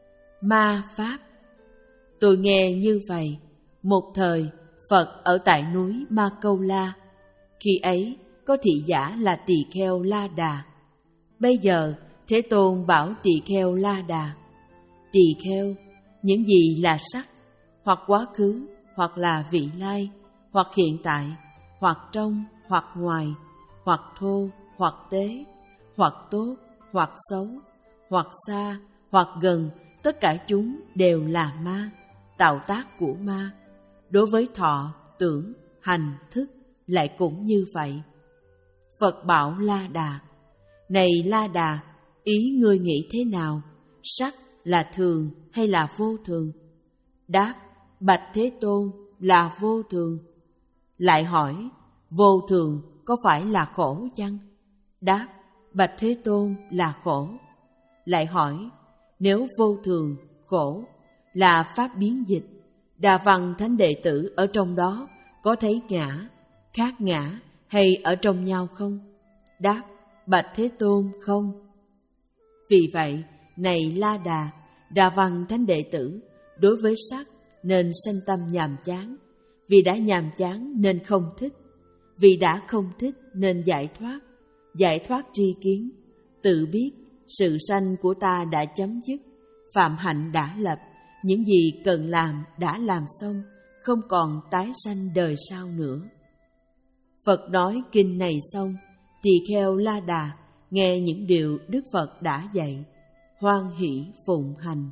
Ma Pháp. Tôi nghe như vậy, một thời Phật ở tại núi Ma Câu La, khi ấy có thị giả là tỳ kheo La Đà. Bây giờ Thế Tôn bảo tỳ kheo La Đà: tỳ kheo, những gì là sắc, hoặc quá khứ, hoặc là vị lai, hoặc hiện tại, hoặc trong, hoặc ngoài, hoặc thô, hoặc tế, hoặc tốt, hoặc xấu, hoặc xa, hoặc gần, tất cả chúng đều là ma, tạo tác của ma. Đối với thọ, tưởng, hành, thức lại cũng như vậy. Phật bảo La Đà: này La Đà, ý ngươi nghĩ thế nào? Sắc là thường hay là vô thường? Đáp: bạch Thế Tôn, là vô thường. Lại hỏi: vô thường có phải là khổ chăng? Đáp: bạch Thế Tôn, là khổ. Lại hỏi: nếu vô thường, khổ là pháp biến dịch, Đà Văn thánh đệ tử ở trong đó có thấy ngã, khác ngã hay ở trong nhau không? Đáp: bạch Thế Tôn, không. Vì vậy, này La Đà, Đà Văn thánh đệ tử, đối với sắc nên sanh tâm nhàm chán, vì đã nhàm chán nên không thích, vì đã không thích nên giải thoát, giải thoát tri kiến, tự biết sự sanh của ta đã chấm dứt, phạm hạnh đã lập, những gì cần làm đã làm xong, không còn tái sanh đời sau nữa. Phật nói kinh này xong, tỳ kheo La Đà nghe những điều Đức Phật đã dạy, hoan hỷ phụng hành.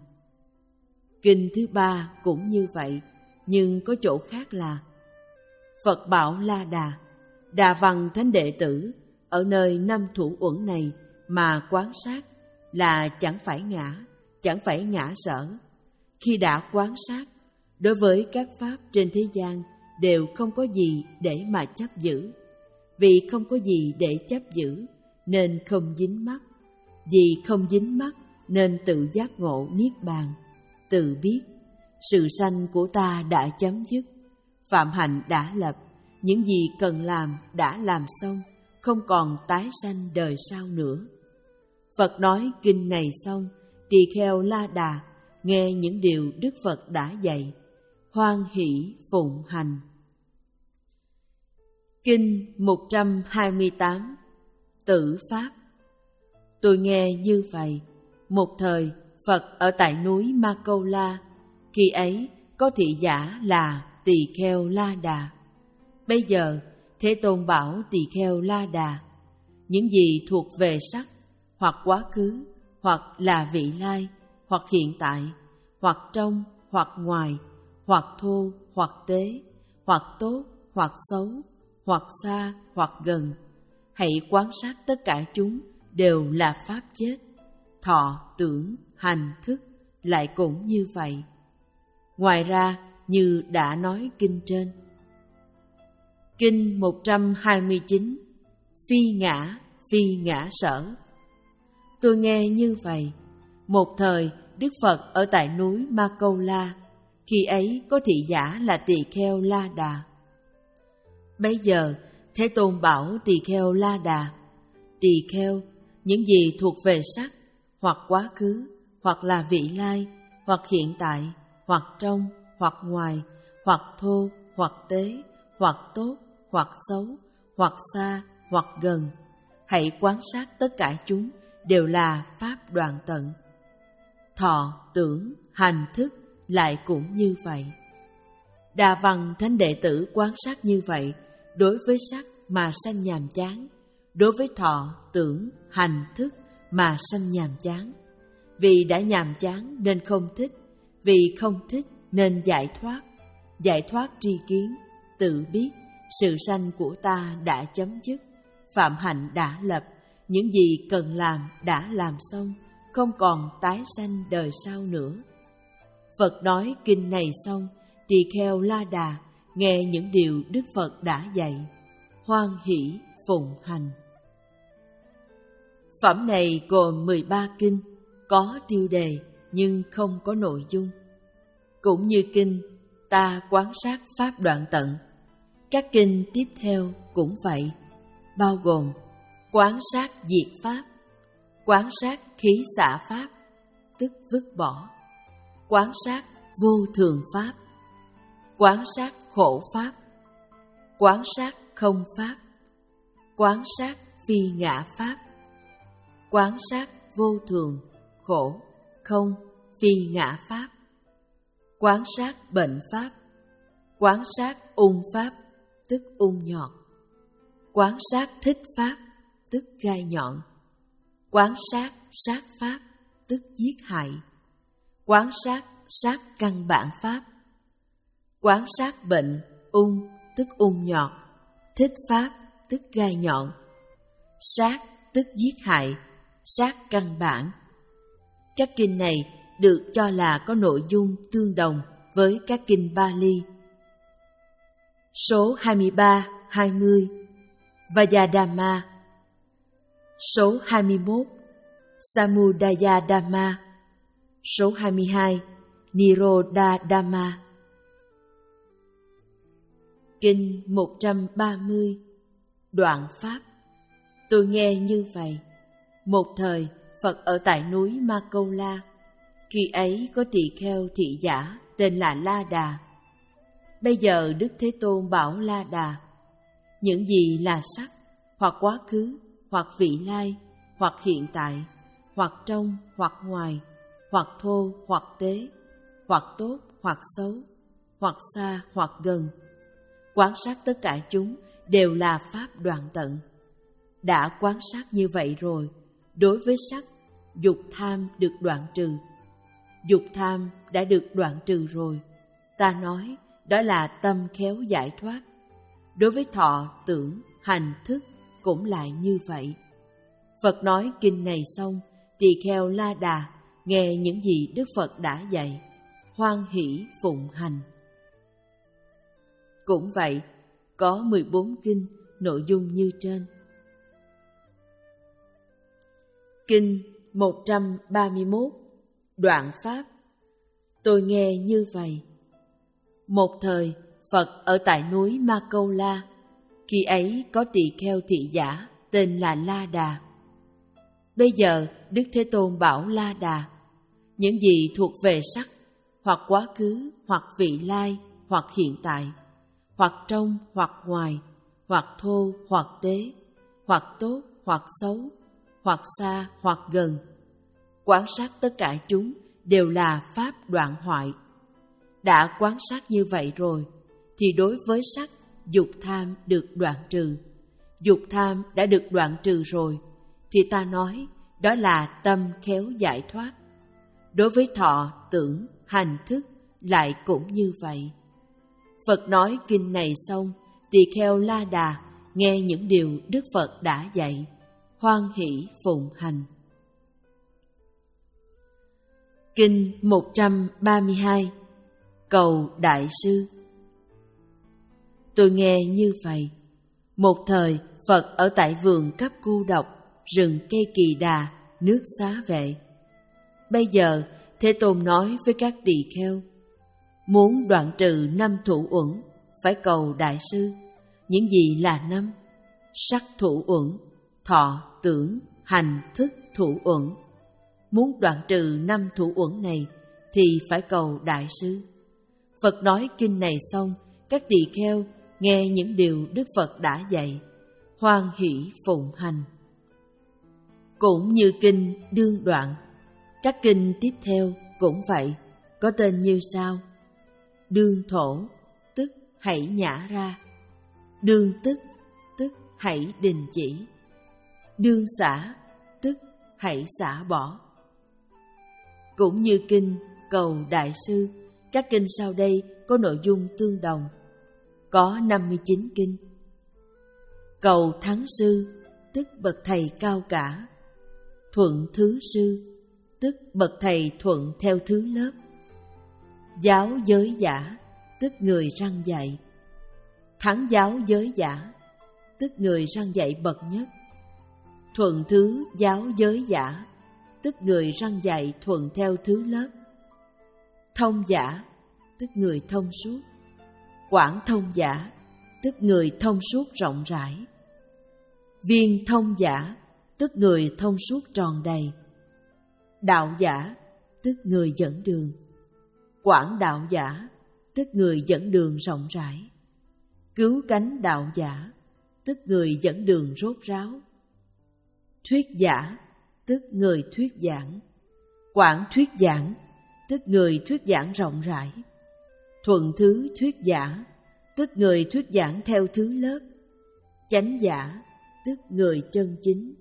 Kinh thứ ba cũng như vậy, nhưng có chỗ khác là: Phật bảo La Đà, Đà Văn thánh đệ tử ở nơi năm thủ uẩn này mà quán sát là chẳng phải ngã, chẳng phải ngã sở. Khi đã quán sát, đối với các pháp trên thế gian đều không có gì để mà chấp giữ. Vì không có gì để chấp giữ nên không dính mắc, vì không dính mắc nên tự giác ngộ niết bàn. Tự biết sự sanh của ta đã chấm dứt, phạm hạnh đã lập, những gì cần làm đã làm xong, không còn tái sanh đời sau nữa. Phật nói kinh này xong, tỳ kheo La Đà nghe những điều Đức Phật đã dạy, hoan hỷ phụng hành. Kinh một trăm hai mươi tám. Tử Pháp. Tôi nghe như vậy, một thời Phật ở tại núi Ma Câu La, khi ấy có thị giả là tỳ kheo La Đà. Bây giờ Thế Tôn bảo tỳ kheo La Đà: những gì thuộc về sắc, hoặc quá khứ, hoặc là vị lai, hoặc hiện tại, hoặc trong, hoặc ngoài, hoặc thô, hoặc tế, hoặc tốt, hoặc xấu, hoặc xa, hoặc gần, hãy quan sát tất cả chúng đều là pháp chết. Thọ, tưởng, hành, thức lại cũng như vậy. Ngoài ra, như đã nói kinh trên. Kinh một trăm hai mươi chín. Phi ngã, phi ngã sở. Tôi nghe như vậy, một thời Đức Phật ở tại núi Ma Câu La, khi ấy có thị giả là tỳ kheo La Đà. Bây giờ Thế Tôn bảo tỳ kheo La Đà: tỳ kheo, những gì thuộc về sắc, hoặc quá khứ, hoặc là vị lai, hoặc hiện tại, hoặc trong, hoặc ngoài, hoặc thô, hoặc tế, hoặc tốt, hoặc xấu, hoặc xa, hoặc gần, hãy quan sát tất cả chúng đều là pháp đoạn tận. Thọ, tưởng, hành, thức lại cũng như vậy. Đà Văn thánh đệ tử quan sát như vậy, đối với sắc mà sanh nhàm chán, đối với thọ, tưởng, hành, thức mà sanh nhàm chán. vì đã nhàm chán nên không thích, vì không thích nên giải thoát. Giải thoát tri kiến, tự biết, sự sanh của ta đã chấm dứt, phạm hạnh đã lập, những gì cần làm đã làm xong, không còn tái sanh đời sau nữa. Phật nói kinh này xong, tỳ kheo La Đà nghe những điều Đức Phật đã dạy, hoan hỷ phụng hành. Phẩm này gồm mười ba kinh, có tiêu đề nhưng không có nội dung. Cũng như kinh Ta quán sát pháp đoạn tận, các kinh tiếp theo cũng vậy, bao gồm quán sát diệt pháp, quán sát khí xả pháp, tức vứt bỏ, quán sát vô thường pháp, quán sát khổ pháp, quán sát không pháp, quán sát phi ngã pháp, quán sát vô thường, khổ, không, phi ngã pháp, quán sát bệnh pháp, quán sát ung pháp, tức ung nhọt, quán sát thích pháp, tức gai nhọn, quán sát sát pháp, tức giết hại, quán sát sát căn bản pháp, quán sát bệnh ung, tức ung nhọt, thích pháp, tức gai nhọn, sát, tức giết hại, sát căn bản. Các kinh này được cho là có nội dung tương đồng với các kinh Pali. Số hai mươi ba, hai mươi Vajradhamma. Số hai mươi mốt Samudaya Dhamma. Số hai mươi hai Nirodha Dhamma. Kinh một trăm ba mươi Đoạn Pháp. Tôi nghe như vậy. Một thời Phật ở tại núi Ma Câu La. Khi ấy có tỳ kheo thị giả tên là La Đà. Bây giờ Đức Thế Tôn bảo La Đà: những gì là sắc, hoặc quá khứ, hoặc vị lai, hoặc hiện tại, hoặc trong, hoặc ngoài, hoặc thô, hoặc tế, hoặc tốt, hoặc xấu, hoặc xa, hoặc gần, quán sát tất cả chúng đều là pháp đoạn tận. Đã quán sát như vậy rồi, đối với sắc, dục tham được đoạn trừ. Dục tham đã được đoạn trừ rồi, ta nói đó là tâm khéo giải thoát. Đối với thọ, tưởng, hành, thức cũng lại như vậy. Phật nói kinh này xong, tỳ kheo La Đà nghe những gì Đức Phật đã dạy, hoan hỷ phụng hành. Cũng vậy, có mười bốn kinh, nội dung như trên. Kinh một trăm ba mươi mốt Đoạn Pháp. Tôi nghe như vậy. Một thời, Phật ở tại núi Ma Câu La. Khi ấy có tỳ kheo thị giả tên là La Đà. Bây giờ Đức Thế Tôn bảo La Đà: những gì thuộc về sắc, hoặc quá khứ, hoặc vị lai, hoặc hiện tại, hoặc trong, hoặc ngoài, hoặc thô, hoặc tế, hoặc tốt, hoặc xấu, hoặc xa, hoặc gần, quán sát tất cả chúng đều là pháp đoạn hoại. Đã quán sát như vậy rồi, thì đối với sắc, dục tham được đoạn trừ. Dục tham đã được đoạn trừ rồi, thì ta nói đó là tâm khéo giải thoát. Đối với thọ, tưởng, hành, thức lại cũng như vậy. Phật nói kinh này xong, tỳ kheo La Đà nghe những điều Đức Phật đã dạy, hoan hỷ phụng hành. Kinh một trăm ba mươi hai Cầu Đại Sư. Tôi nghe như vậy. Một thời Phật ở tại vườn Cấp Cô Độc, rừng cây Kỳ Đà, nước Xá Vệ. Bây giờ Thế Tôn nói với các tỳ kheo: muốn đoạn trừ năm thủ uẩn, phải cầu Đại Sư. Những gì là năm? Sắc thủ uẩn, thọ, tưởng, hành, thức thủ uẩn. Muốn đoạn trừ năm thủ uẩn này thì phải cầu Đại Sư. Phật nói kinh này xong, các tỳ kheo nghe những điều Đức Phật đã dạy, hoan hỷ phụng hành. Cũng như kinh Đương Đoạn, các kinh tiếp theo cũng vậy, có tên như sau: Đương Thổ, tức hãy nhả ra. Đương Tức, tức hãy đình chỉ. Đương Xả, tức hãy xả bỏ. Cũng như kinh Cầu Đại Sư, các kinh sau đây có nội dung tương đồng. Có năm mươi chín kinh. Cầu Thắng Sư, tức bậc thầy cao cả. Thuận Thứ Sư, tức bậc thầy thuận theo thứ lớp. Giáo Giới Giả, tức người răn dạy. Thắng Giáo Giới Giả, tức người răn dạy bậc nhất. Thuận Thứ Giáo Giới Giả, tức người răn dạy thuận theo thứ lớp. Thông Giả, tức người thông suốt. Quảng Thông Giả, tức người thông suốt rộng rãi. Viên Thông Giả, tức người thông suốt tròn đầy. Đạo Giả, tức người dẫn đường. Quảng Đạo Giả, tức người dẫn đường rộng rãi. Cứu Cánh Đạo Giả, tức người dẫn đường rốt ráo. Thuyết Giả, tức người thuyết giảng. Quảng Thuyết Giảng, tức người thuyết giảng rộng rãi. Thuận Thứ Thuyết Giả, tức người thuyết giảng theo thứ lớp. Chánh Giả, tức người chân chính.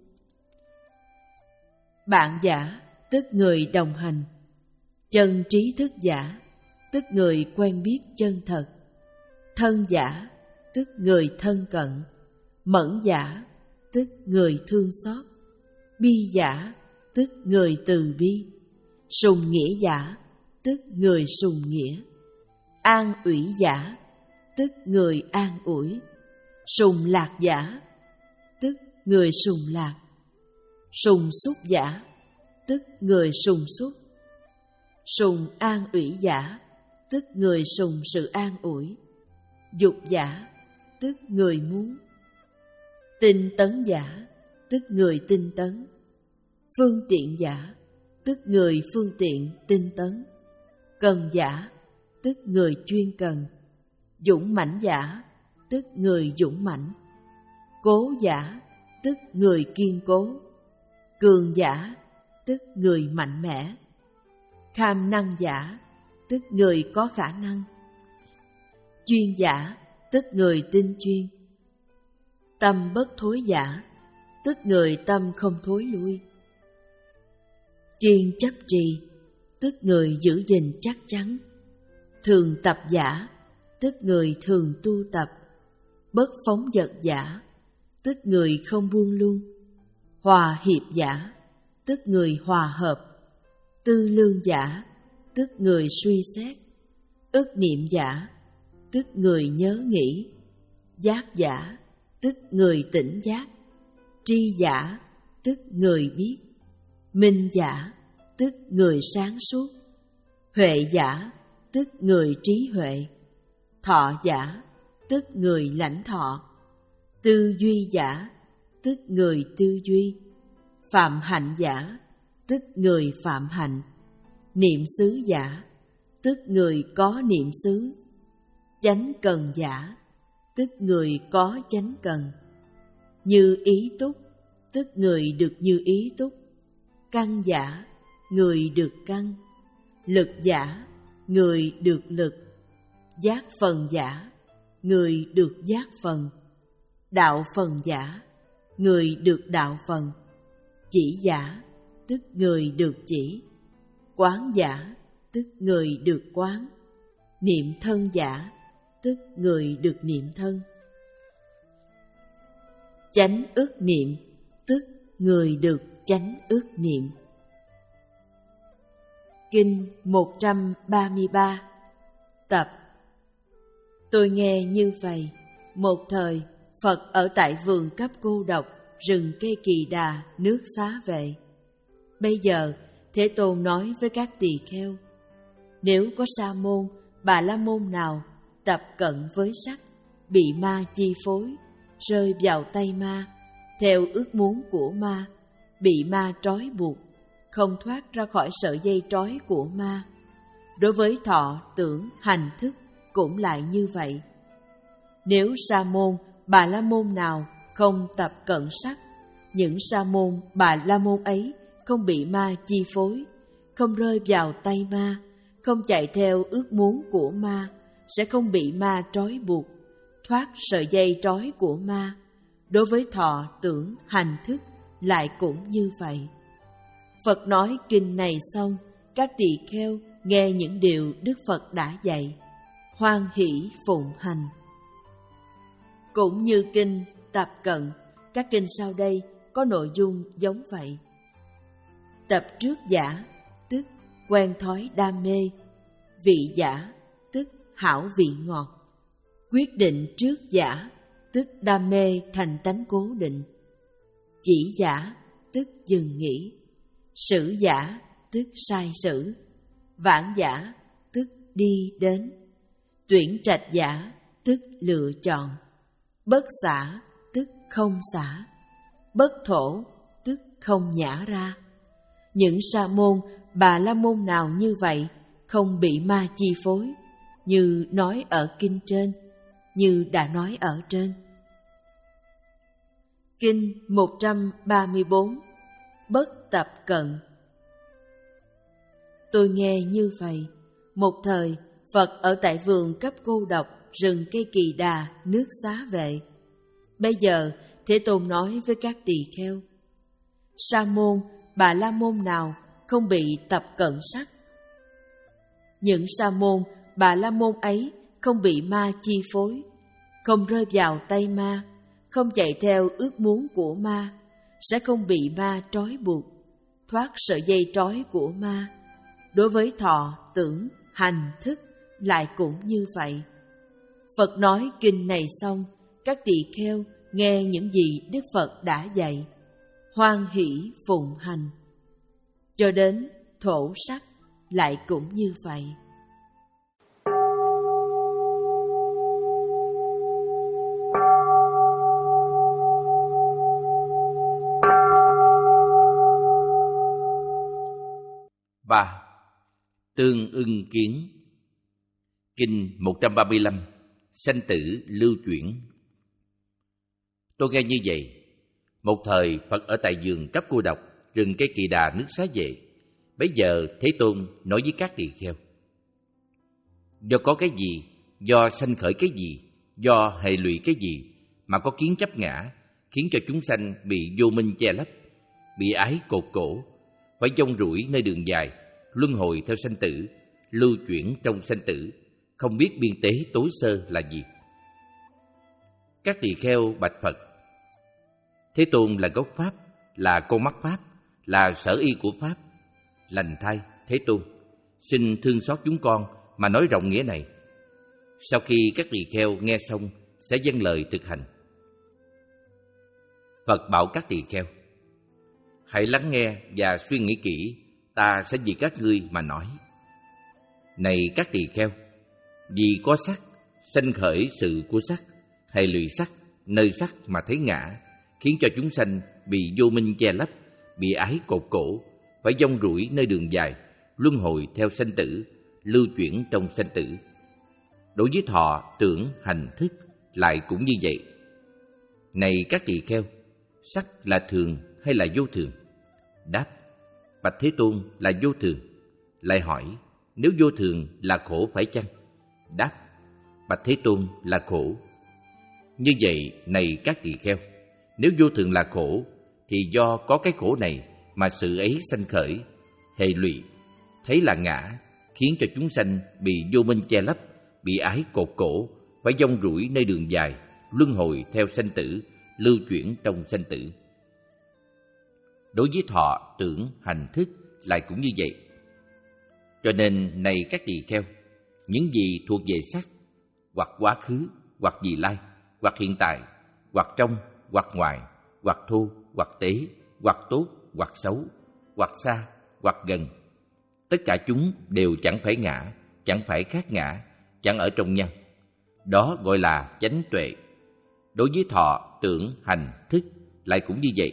Bạn Giả, tức người đồng hành. Chân Trí Thức Giả, tức người quen biết chân thật. Thân Giả, tức người thân cận. Mẫn Giả, tức người thương xót. Bi Giả, tức người từ bi. Sùng Nghĩa Giả, tức người sùng nghĩa. An Ủy Giả, tức người an ủi. Sùng Lạc Giả, tức người sùng lạc. Sùng Xúc Giả, tức người sùng xúc. Sùng An Ủy Giả, tức người sùng sự an ủi. Dục Giả, tức người muốn. Tinh Tấn Giả, tức người tinh tấn. Phương Tiện Giả, tức người phương tiện tinh tấn. Cần Giả, tức người chuyên cần. Dũng mãnh Giả, tức người dũng mãnh. Cố Giả, tức người kiên cố. Cường Giả, tức người mạnh mẽ. Kham năng Giả, tức người có khả năng. Chuyên Giả, tức người tinh chuyên. Tâm bất thối Giả, tức người tâm không thối lui. Kiên chấp trì, tức người giữ gìn chắc chắn. Thường tập Giả, tức người thường tu tập. Bất phóng dật Giả, tức người không buông lung. Hòa hiệp Giả, tức người hòa hợp. Tư lương Giả, tức người suy xét. Ức niệm Giả, tức người nhớ nghĩ. Giác Giả, tức người tỉnh giác. Tri Giả, tức người biết. Minh Giả, tức người sáng suốt. Huệ Giả, tức người trí huệ. Thọ Giả, tức người lãnh thọ. Tư duy Giả, tức người tư duy. Phạm hạnh Giả, tức người phạm hạnh. Niệm xứ Giả, tức người có niệm xứ. Chánh cần Giả, tức người có chánh cần. Như ý túc, tức người được như ý túc. Căn Giả, người được căn. Lực Giả, người được lực. Giác phần Giả, người được giác phần. Đạo phần Giả, người được đạo phần. Chỉ Giả, tức người được chỉ. Quán Giả, tức người được quán. Niệm thân Giả, tức người được niệm thân. Chánh ức niệm, tức người được chánh ức niệm. Kinh một trăm ba mươi ba. Tập. Tôi nghe như vậy, một thời Phật ở tại vườn cấp cô độc, rừng cây Kỳ Đà, nước Xá Vệ. Bây giờ Thế Tôn nói với các tỳ kheo: nếu có sa môn, bà la môn nào tập cận với sắc, bị ma chi phối, rơi vào tay ma, theo ước muốn của ma, bị ma trói buộc, không thoát ra khỏi sợi dây trói của ma. Đối với thọ, tưởng, hành, thức cũng lại như vậy. Nếu sa môn, bà la môn nào không tập cận sắc, những sa môn, bà la môn ấy không bị ma chi phối, không rơi vào tay ma, không chạy theo ước muốn của ma, sẽ không bị ma trói buộc, thoát sợi dây trói của ma. Đối với thọ, tưởng, hành, thức lại cũng như vậy. Phật nói kinh này xong, các các tỳ kheo nghe những điều Đức Phật đã dạy, hoan hỷ phụng hành. Cũng như kinh Tập Cận, các kinh sau đây có nội dung giống vậy. Tập trước giả, tức quen thói đam mê. Vị giả, tức hảo vị ngọt. Quyết định trước giả, tức đam mê thành tánh cố định. Chỉ giả, tức dừng nghỉ. Sử giả, tức sai sử. Vãng giả, tức đi đến. Tuyển trạch giả, tức lựa chọn. Bất xả, tức không xả. Bất thổ, tức không nhả ra. Những sa môn, bà la môn nào như vậy không bị ma chi phối, như nói ở kinh trên, như đã nói ở trên. Kinh một trăm ba mươi bốn, Bất Tập Cận. Tôi nghe như vậy, một thời Phật ở tại vườn cấp cô độc, rừng cây Kỳ Đà, nước Xá Vệ. Bây giờ Thế Tôn nói với các tỳ kheo: sa môn, bà la môn nào không bị tập cận sắc? Những sa môn, bà la môn ấy không bị ma chi phối, không rơi vào tay ma, không chạy theo ước muốn của ma, sẽ không bị ma trói buộc, thoát sợi dây trói của ma. Đối với thọ, tưởng, hành, thức lại cũng như vậy. Phật nói kinh này xong, các tỳ kheo nghe những gì Đức Phật đã dạy, hoan hỷ phụng hành. Cho đến thổ sắc lại cũng như vậy. ba. Tương ưng kiến. Kinh một trăm ba mươi lăm. Sanh tử lưu chuyển. Tôi nghe như vậy, một thời Phật ở tại vườn cấp cô độc, rừng cây Kỳ Đà, nước Xá Vệ. Bấy giờ Thế Tôn nói với các tỳ kheo: do có cái gì, do sanh khởi cái gì, do hệ lụy cái gì mà có kiến chấp ngã, khiến cho chúng sanh bị vô minh che lấp, bị ái cột cổ, phải dông rủi nơi đường dài, luân hồi theo sanh tử, lưu chuyển trong sanh tử, không biết biên tế tối sơ là gì. Các tỳ kheo bạch Phật: Thế Tôn là gốc Pháp, là con mắt Pháp, là sở y của Pháp. Lành thay, Thế Tôn, xin thương xót chúng con mà nói rộng nghĩa này. Sau khi các tỳ kheo nghe xong, sẽ dâng lời thực hành. Phật bảo các tỳ kheo: hãy lắng nghe và suy nghĩ kỹ, ta sẽ vì các ngươi mà nói. Này các tỳ kheo, vì có sắc, sanh khởi sự của sắc, hệ lụy sắc, nơi sắc mà thấy ngã, khiến cho chúng sanh bị vô minh che lấp, bị ái cột cổ, phải dông rủi nơi đường dài, luân hồi theo sanh tử, lưu chuyển trong sanh tử. Đối với thọ, tưởng, hành, thức lại cũng như vậy. Này các tỳ kheo, sắc là thường hay là vô thường? Đáp: bạch Thế Tôn, là vô thường. Lại hỏi: nếu vô thường là khổ phải chăng? Đáp: bạch Thế Tôn, là khổ. Như vậy, này các tỳ kheo, nếu vô thường là khổ, thì do có cái khổ này mà sự ấy sanh khởi, hệ lụy, thấy là ngã, khiến cho chúng sanh bị vô minh che lấp, bị ái cột cổ, phải dông rủi nơi đường dài, luân hồi theo sanh tử, lưu chuyển trong sanh tử. Đối với thọ, tưởng, hành, thức lại cũng như vậy. Cho nên, này các tỳ kheo, những gì thuộc về sắc, hoặc quá khứ, hoặc vị lai, hoặc hiện tại, hoặc trong, hoặc ngoài, hoặc thô, hoặc tế, hoặc tốt, hoặc xấu, hoặc xa, hoặc gần, tất cả chúng đều chẳng phải ngã, chẳng phải khác ngã, chẳng ở trong nhau. Đó gọi là chánh tuệ. Đối với thọ, tưởng, hành, thức lại cũng như vậy.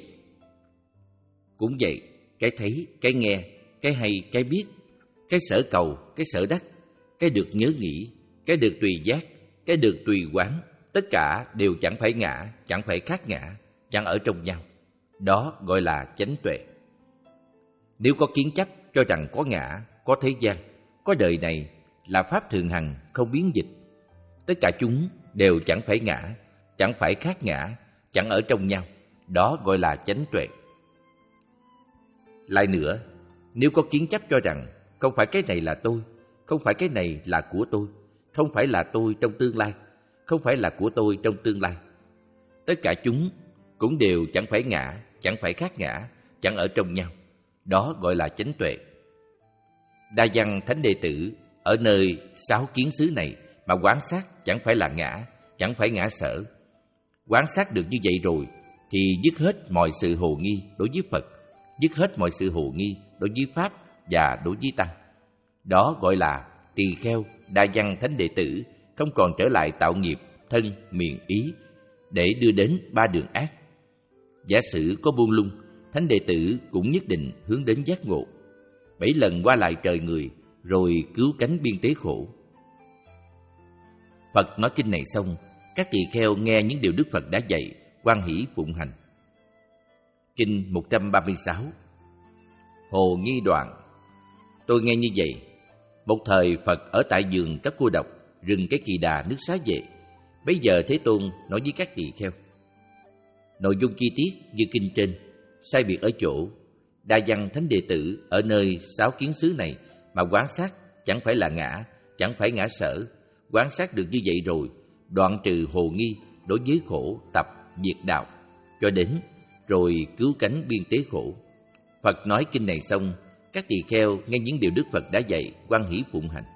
Cũng vậy, cái thấy, cái nghe, cái hay, cái biết, cái sở cầu, cái sở đắc, cái được nhớ nghĩ, cái được tùy giác, cái được tùy quán, tất cả đều chẳng phải ngã, chẳng phải khác ngã, chẳng ở trong nhau. Đó gọi là chánh tuệ. Nếu có kiến chấp cho rằng có ngã, có thế gian, có đời này là pháp thường hằng, không biến dịch, tất cả chúng đều chẳng phải ngã, chẳng phải khác ngã, chẳng ở trong nhau, đó gọi là chánh tuệ. Lại nữa, nếu có kiến chấp cho rằng không phải cái này là tôi, không phải cái này là của tôi, không phải là tôi trong tương lai, không phải là của tôi trong tương lai. Tất cả chúng cũng đều chẳng phải ngã, chẳng phải khác ngã, chẳng ở trong nhau. Đó gọi là chánh tuệ. Đa Văn Thánh Đệ Tử ở nơi sáu kiến xứ này mà quán sát chẳng phải là ngã, chẳng phải ngã sở. Quán sát được như vậy rồi thì dứt hết mọi sự hồ nghi đối với Phật, dứt hết mọi sự hồ nghi đối với Pháp và đối với Tăng. Đó gọi là tỳ kheo Đa Văn Thánh Đệ Tử không còn trở lại tạo nghiệp thân, miệng, ý để đưa đến ba đường ác. Giả sử có buông lung, Thánh Đệ Tử cũng nhất định hướng đến giác ngộ. Bảy lần qua lại trời người, rồi cứu cánh biên tế khổ. Phật nói kinh này xong, các tỳ kheo nghe những điều Đức Phật đã dạy, hoan hỷ phụng hành. Kinh một trăm ba mươi sáu. Hồ Nghi Đoạn. Tôi nghe như vậy. Một thời Phật ở tại vườn Cấp Cô Độc, rừng Cái Kỳ Đà, nước Xá Vệ. Bấy giờ Thế Tôn nói với các tỳ kheo. Nội dung chi tiết như kinh trên, sai biệt ở chỗ Đa Văn Thánh Đệ Tử ở nơi sáu kiến xứ này mà quán sát chẳng phải là ngã, chẳng phải ngã sở. Quán sát được như vậy rồi, đoạn trừ hồ nghi đối với khổ tập diệt đạo, cho đến rồi cứu cánh biên tế khổ. Phật nói kinh này xong, các tỳ kheo nghe những điều Đức Phật đã dạy, hoan hỷ phụng hành.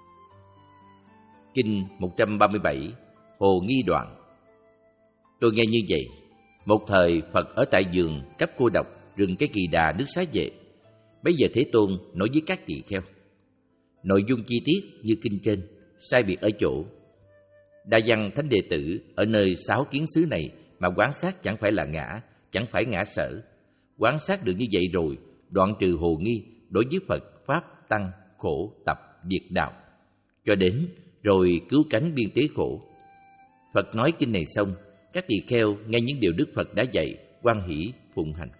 Kinh một trăm ba mươi bảy. Hồ Nghi Đoạn. Tôi nghe như vậy. Một thời Phật ở tại vườn Cấp Cô Độc, rừng Cái Kỳ Đà, nước Xá Vệ. Bấy giờ Thế Tôn nói với các tỳ kheo. Nội dung chi tiết như kinh trên, sai biệt ở chỗ Đa Văn Thánh Đệ Tử ở nơi sáu kiến xứ này mà quán sát chẳng phải là ngã, chẳng phải ngã sở. Quán sát được như vậy rồi, đoạn trừ hồ nghi đối với Phật, Pháp, Tăng, khổ, tập, diệt đạo, cho đến rồi cứu cánh biên tế khổ. Phật nói kinh này xong, các tỳ kheo nghe những điều Đức Phật đã dạy, hoan hỷ phụng hành.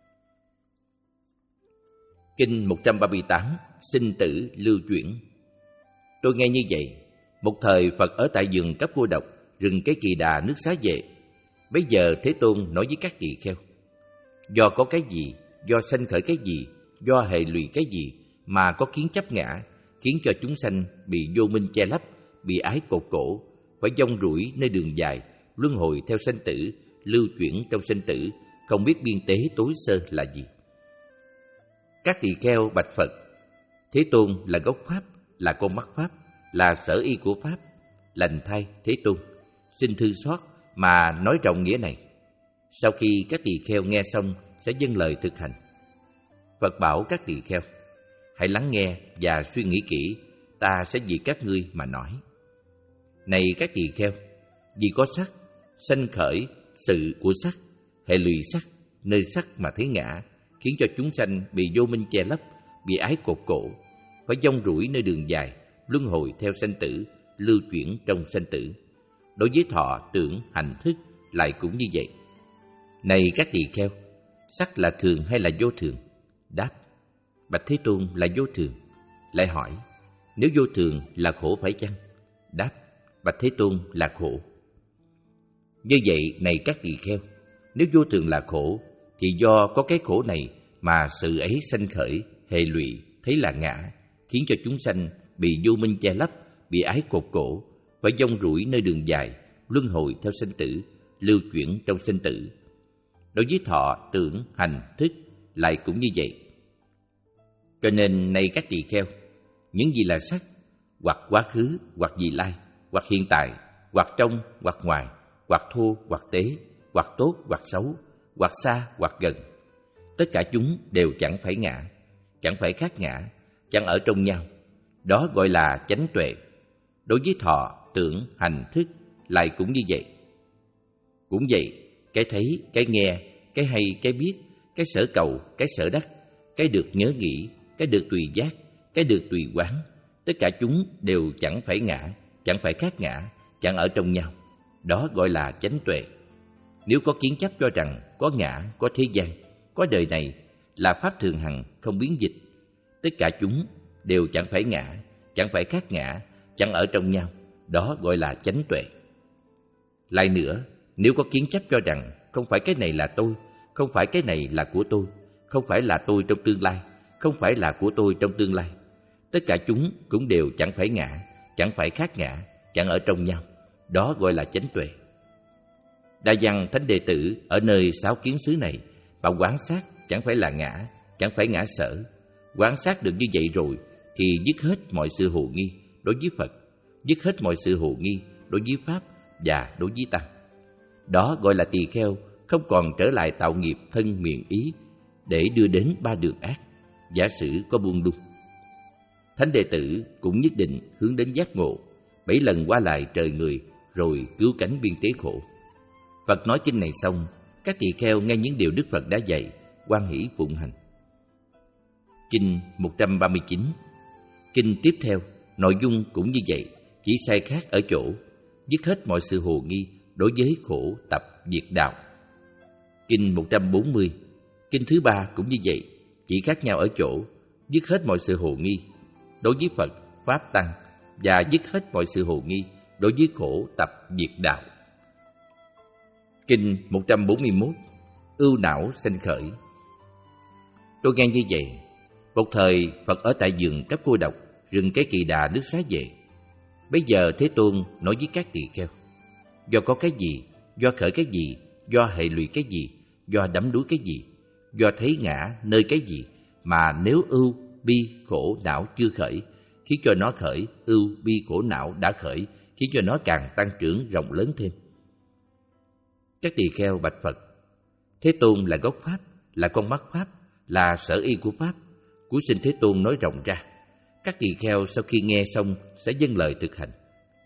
Kinh một trăm ba mươi tám. Sinh tử lưu chuyển. Tôi nghe như vậy. Một thời Phật ở tại vườn Cấp Cô Độc, rừng Cái Kỳ Đà, nước Xá Vệ. Bấy giờ Thế Tôn nói với các tỳ kheo. Do có cái gì, do sanh khởi cái gì, do hệ lụy cái gì mà có kiến chấp ngã, khiến cho chúng sanh bị vô minh che lấp, bị ái cột cổ, phải dông rủi nơi đường dài, luân hồi theo sanh tử, lưu chuyển trong sanh tử, không biết biên tế tối sơ là gì. Các tỳ kheo bạch Phật. Thế Tôn là gốc Pháp, là con mắt Pháp, là sở y của Pháp. Lành thay Thế Tôn, xin thư xót mà nói rộng nghĩa này. Sau khi các tỳ kheo nghe xong sẽ dâng lời thực hành. Phật bảo các tỳ kheo, hãy lắng nghe và suy nghĩ kỹ, ta sẽ vì các ngươi mà nói. Này các tỳ kheo, vì có sắc, sanh khởi sự của sắc, hệ lụy sắc, nơi sắc mà thấy ngã, khiến cho chúng sanh bị vô minh che lấp, bị ái cột cổ, phải dông rủi nơi đường dài, luân hồi theo sanh tử, lưu chuyển trong sanh tử. Đối với thọ, tưởng, hành, thức lại cũng như vậy. Này các tỳ kheo, sắc là thường hay là vô thường? Đáp, bạch Thế Tôn là vô thường. Lại hỏi, nếu vô thường là khổ phải chăng? Đáp, bạch Thế Tôn là khổ. Như vậy, này các tỳ kheo, nếu vô thường là khổ, thì do có cái khổ này mà sự ấy sanh khởi, hệ lụy, thấy là ngã, khiến cho chúng sanh bị vô minh che lấp, bị ái cột cổ, phải dông rủi nơi đường dài, luân hồi theo sanh tử, lưu chuyển trong sanh tử. Đối với thọ, tưởng, hành, thức lại cũng như vậy. Cho nên này các tỳ kheo, những gì là sắc, hoặc quá khứ, hoặc vị lai, hoặc hiện tại, hoặc trong, hoặc ngoài, hoặc thô, hoặc tế, hoặc tốt, hoặc xấu, hoặc xa, hoặc gần, tất cả chúng đều chẳng phải ngã, chẳng phải khác ngã, chẳng ở trong nhau. Đó gọi là chánh tuệ. Đối với thọ, tưởng, hành, thức lại cũng như vậy. Cũng vậy, cái thấy, cái nghe, cái hay, cái biết, cái sở cầu, cái sở đắc, cái được nhớ nghĩ, cái được tùy giác, cái được tùy quán, tất cả chúng đều chẳng phải ngã, chẳng phải khác ngã, chẳng ở trong nhau. Đó gọi là chánh tuệ. Nếu có kiến chấp cho rằng có ngã, có thế gian, có đời này là pháp thường hằng, không biến dịch, tất cả chúng đều chẳng phải ngã, chẳng phải khác ngã, chẳng ở trong nhau, đó gọi là chánh tuệ. Lại nữa, nếu có kiến chấp cho rằng không phải cái này là tôi, không phải cái này là của tôi, không phải là tôi trong tương lai, không phải là của tôi trong tương lai, Tất cả chúng cũng đều chẳng phải ngã, chẳng phải khác ngã, chẳng ở trong nhau. Đó gọi là chánh tuệ. Đa Văn Thánh Đệ Tử ở nơi sáu kiến xứ này mà quán sát chẳng phải là ngã, chẳng phải ngã sở. Quán sát được như vậy rồi thì dứt hết mọi sự hồ nghi đối với Phật, dứt hết mọi sự hồ nghi đối với Pháp và đối với Tăng. Đó gọi là tỳ kheo không còn trở lại tạo nghiệp thân miệng ý để đưa đến ba đường ác, giả sử có buông lung. Thánh đệ tử cũng nhất định hướng đến giác ngộ, bảy lần qua lại trời người rồi cứu cánh biên tế khổ. Phật nói kinh này xong, các tỳ kheo nghe những điều Đức Phật đã dạy, hoan hỷ phụng hành. Kinh một trăm ba mươi chín. Kinh tiếp theo, nội dung cũng như vậy, chỉ sai khác ở chỗ dứt hết mọi sự hồ nghi đối với khổ tập diệt đạo. Kinh một trăm bốn mươi. Kinh thứ ba cũng như vậy, chỉ khác nhau ở chỗ dứt hết mọi sự hồ nghi đối với Phật, Pháp, Tăng và dứt hết mọi sự hồ nghi đối với khổ tập diệt đạo. Kinh một trăm bốn mươi mốt. Ưu não sanh khởi. Tôi nghe như vậy, một thời Phật ở tại vườn Cấp Cô Độc, rừng Cây Kỳ Đà nước Xá Vệ. Bây giờ Thế Tôn nói với các tỳ kheo: do có cái gì, do khởi cái gì, do hệ lụy cái gì, do đắm đuối cái gì, do thấy ngã nơi cái gì, mà nếu ưu, bi, khổ, não chưa khởi, khiến cho nó khởi, ưu, bi, khổ, não đã khởi, khiến cho nó càng tăng trưởng rộng lớn thêm. Các tỳ kheo bạch Phật: Thế Tôn là gốc Pháp, là con mắt Pháp, là sở y của Pháp. Cuối sinh Thế Tôn nói rộng ra. Các tỳ kheo sau khi nghe xong sẽ dâng lời thực hành.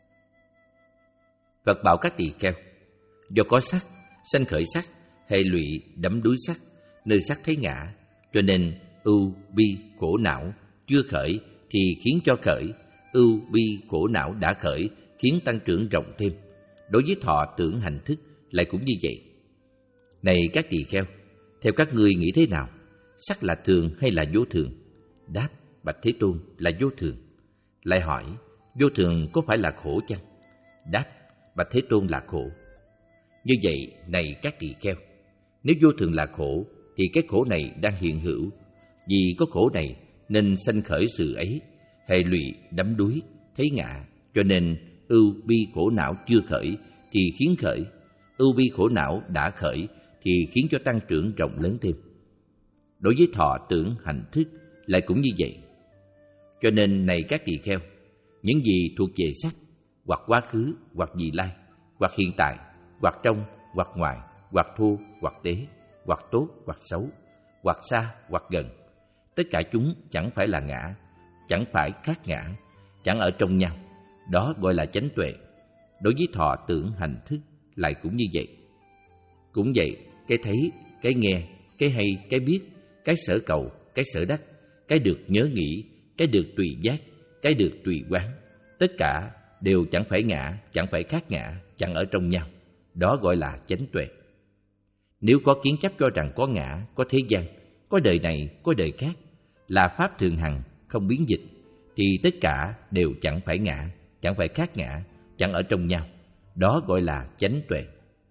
Phật bảo các tỳ kheo: do có sắc, sanh khởi sắc, hệ lụy đắm đuối sắc, nơi sắc thấy ngã, cho nên ưu, bi, khổ, não chưa khởi thì khiến cho khởi, ưu, bi, khổ, não đã khởi, khiến tăng trưởng rộng thêm. Đối với thọ tưởng hành thức lại cũng như vậy. Này các tỳ kheo, theo các ngươi nghĩ thế nào? Sắc là thường hay là vô thường? Đáp: bạch Thế Tôn, là vô thường. Lại hỏi: vô thường có phải là khổ chăng? Đáp: bạch Thế Tôn, là khổ. Như vậy, này các tỳ kheo, nếu vô thường là khổ thì cái khổ này đang hiện hữu. Vì có khổ này nên sanh khởi sự ấy, hệ lụy đắm đuối, thấy ngã, cho nên ưu, bi, khổ, não chưa khởi thì khiến khởi, ưu, bi, khổ, não đã khởi thì khiến cho tăng trưởng rộng lớn thêm. Đối với thọ tưởng hành thức lại cũng như vậy. Cho nên này các tỳ kheo, những gì thuộc về sắc, hoặc quá khứ, hoặc vị lai, hoặc hiện tại, hoặc trong, hoặc ngoài, hoặc thô, hoặc tế, hoặc tốt, hoặc xấu, hoặc xa, hoặc gần, tất cả chúng chẳng phải là ngã, chẳng phải khác ngã, chẳng ở trong nhau. Đó gọi là chánh tuệ. Đối với thọ tưởng hành thức lại cũng như vậy. Cũng vậy, cái thấy, cái nghe, cái hay, cái biết, cái sở cầu, cái sở đắc, cái được nhớ nghĩ, cái được tùy giác, cái được tùy quán, tất cả đều chẳng phải ngã, chẳng phải khác ngã, chẳng ở trong nhau. Đó gọi là chánh tuệ. Nếu có kiến chấp cho rằng có ngã, có thế gian, có đời này, có đời khác, là pháp thường hằng, không biến dịch, thì tất cả đều chẳng phải ngã, chẳng phải khác ngã, chẳng ở trong nhau. Đó gọi là chánh tuệ.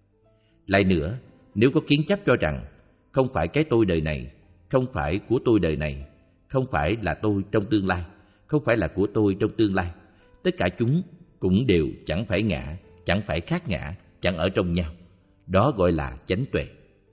Lại nữa, nếu có kiến chấp cho rằng không phải cái tôi đời này, không phải của tôi đời này, không phải là tôi trong tương lai, không phải là của tôi trong tương lai, tất cả chúng cũng đều chẳng phải ngã, chẳng phải khác ngã, chẳng ở trong nhau. Đó gọi là chánh tuệ.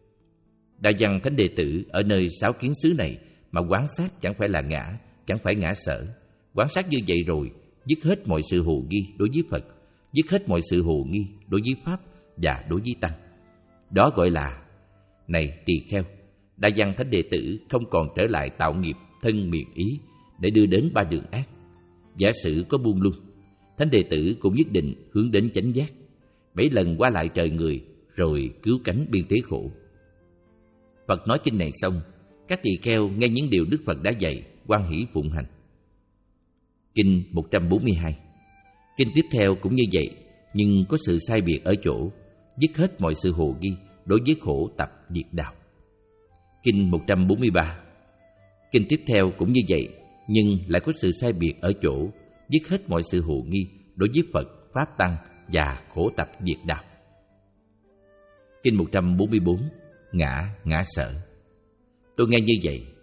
Đa Văn Thánh Đệ Tử ở nơi sáu kiến xứ này mà quán sát chẳng phải là ngã, chẳng phải ngã sở. Quán sát như vậy rồi, dứt hết mọi sự hồ nghi đối với Phật, dứt hết mọi sự hồ nghi đối với Pháp và đối với Tăng. Đó gọi là: này tỳ kheo, Đa Văn Thánh Đệ Tử không còn trở lại tạo nghiệp thân miệng ý để đưa đến ba đường ác. Giả sử có buông lung, Thánh Đệ Tử cũng nhất định hướng đến chánh giác, bảy lần qua lại trời người rồi cứu cánh biên tế khổ. Phật nói kinh này xong, các tỳ kheo nghe những điều Đức Phật đã dạy, hoan hỷ phụng hành. Kinh một trăm bốn mươi hai. Kinh tiếp theo cũng như vậy, nhưng có sự sai biệt ở chỗ dứt hết mọi sự hồ nghi đối với khổ tập diệt đạo. Kinh một trăm bốn mươi ba. Kinh tiếp theo cũng như vậy, nhưng lại có sự sai biệt ở chỗ dứt hết mọi sự hồ nghi đối với Phật, Pháp, Tăng và khổ tập diệt đạo. Kinh một trăm bốn mươi bốn. Ngã, ngã sở. Tôi nghe như vậy,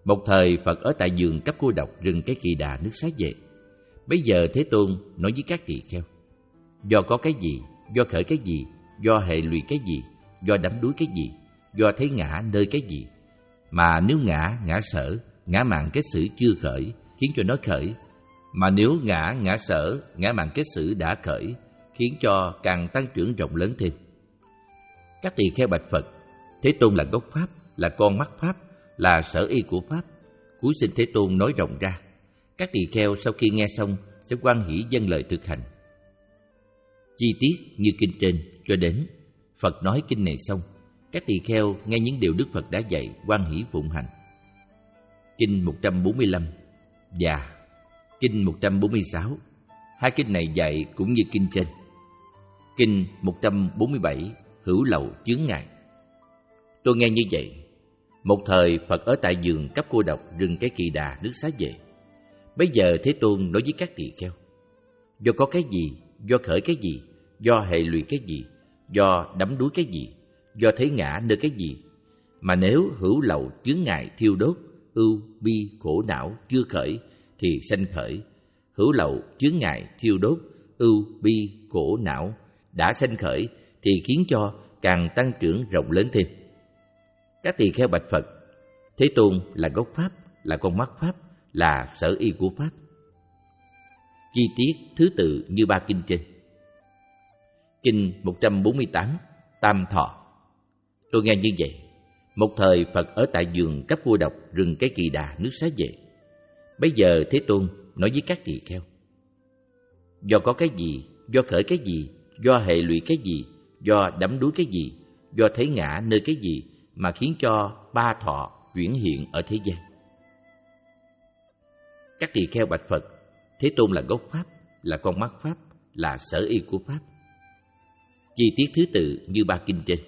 Một thời Phật ở tại vườn Cấp Cô Độc, rừng Cái Kỳ Đà, nước Xá Vệ. Bấy giờ Thế Tôn nói với các tỳ kheo: do có cái gì, do khởi cái gì, do hệ lụy cái gì, do đắm đuối cái gì, do thấy ngã nơi cái gì, mà nếu ngã, ngã sở, ngã mạn kết xử chưa khởi, khiến cho nó khởi, mà nếu ngã, ngã sở, ngã mạn kết xử đã khởi, khiến cho càng tăng trưởng rộng lớn thêm. Các tỳ kheo bạch Phật: Thế Tôn là gốc Pháp, là con mắt Pháp, là sở y của Pháp. Cúi xin Thế Tôn nói rộng ra. Các tỳ kheo sau khi nghe xong sẽ hoan hỷ dâng lời thực hành. Chi tiết như kinh trên cho đến Phật nói kinh này xong, các tỳ kheo nghe những điều Đức Phật đã dạy hoan hỷ phụng hành. Kinh một trăm bốn mươi lăm và Kinh một trăm bốn mươi sáu, hai kinh này dạy cũng như kinh trên. Kinh một trăm bốn mươi bảy, hữu lậu chướng ngại. Tôi nghe như vậy. Một thời Phật ở tại vườn Cấp Cô Độc, rừng Cái Kỳ Đà, nước Xá Vệ. Bấy giờ Thế Tôn nói với các tỳ kheo: do có cái gì, do khởi cái gì, do hệ lụy cái gì, do đắm đuối cái gì, do thấy ngã nơi cái gì, mà nếu hữu lậu chướng ngại thiêu đốt, ưu bi khổ não chưa khởi thì sanh khởi. Hữu lậu chướng ngại thiêu đốt, ưu bi khổ não đã sanh khởi thì khiến cho càng tăng trưởng rộng lớn thêm. Các tỳ kheo bạch Phật: Thế Tôn là gốc Pháp, là con mắt Pháp, là sở y của Pháp. Chi tiết thứ tự như ba kinh trên. Kinh một trăm bốn mươi tám, Tam Thọ. Tôi nghe như vậy. Một thời Phật ở tại vườn Cấp Cô Độc, rừng Cái Kỳ Đà, nước Xá Vệ. Bấy giờ Thế Tôn nói với các tỳ kheo: do có cái gì, do khởi cái gì, do hệ lụy cái gì, do đắm đuối cái gì, do thấy ngã nơi cái gì, mà khiến cho ba thọ chuyển hiện ở thế gian. Các tỳ kheo bạch Phật: Thế Tôn là gốc Pháp, là con mắt Pháp, là sở y của Pháp. Chi tiết thứ tự như ba kinh trên.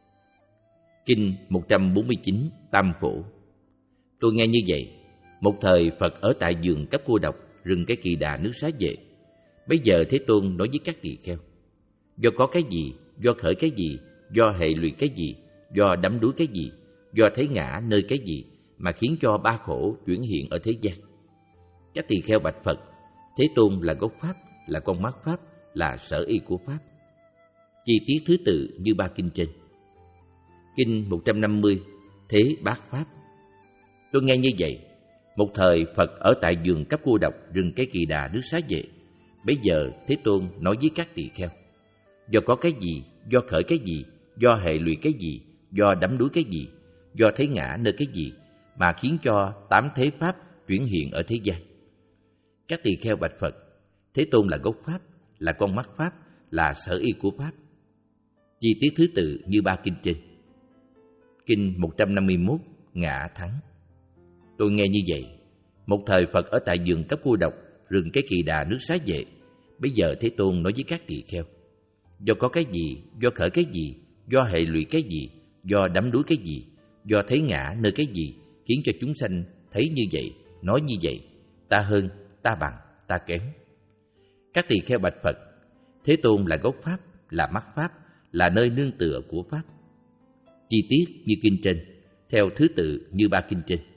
Kinh một trăm bốn mươi chín, Tam Phổ. Tôi nghe như vậy. Một thời Phật ở tại vườn Cấp Cô Độc, rừng Cái Kỳ Đà, nước Xá Vệ. Bấy giờ Thế Tôn nói với các tỳ kheo: do có cái gì, do khởi cái gì, do hệ lụy cái gì, do đắm đuối cái gì, do thấy ngã nơi cái gì, mà khiến cho ba khổ chuyển hiện ở thế gian. Các tỳ kheo bạch Phật: Thế Tôn là gốc Pháp, là con mắt Pháp, là sở y của Pháp. Chi tiết thứ tự như ba kinh trên. Kinh một trăm năm mươi, Thế Bát Pháp. Tôi nghe như vậy. Một thời Phật ở tại vườn Cấp Cô Độc, rừng Cái Kỳ Đà, nước Xá Vệ. Bấy giờ Thế Tôn nói với các tỳ kheo: do có cái gì, do khởi cái gì, do hệ lụy cái gì, do đắm đuối cái gì, do thấy ngã nơi cái gì, mà khiến cho tám thế Pháp chuyển hiện ở thế gian. Các tỳ kheo bạch Phật: Thế Tôn là gốc Pháp, là con mắt Pháp, là sở y của Pháp. Chi tiết thứ tự như ba kinh trên. Kinh một trăm năm mươi mốt, Ngã Thắng. Tôi nghe như vậy. Một thời Phật ở tại vườn Cấp Cô Độc, rừng Cái Kỳ Đà, nước Xá Vệ. Bây giờ Thế Tôn nói với các tỳ kheo: do có cái gì, do khởi cái gì, do hệ lụy cái gì, do đắm đuối cái gì, do thấy ngã nơi cái gì, khiến cho chúng sanh thấy như vậy, nói như vậy, ta hơn, ta bằng, ta kém. Các tỳ kheo bạch Phật: Thế Tôn là gốc Pháp, là mắt Pháp, là nơi nương tựa của Pháp. Chi tiết như kinh trên, theo thứ tự như ba kinh trên.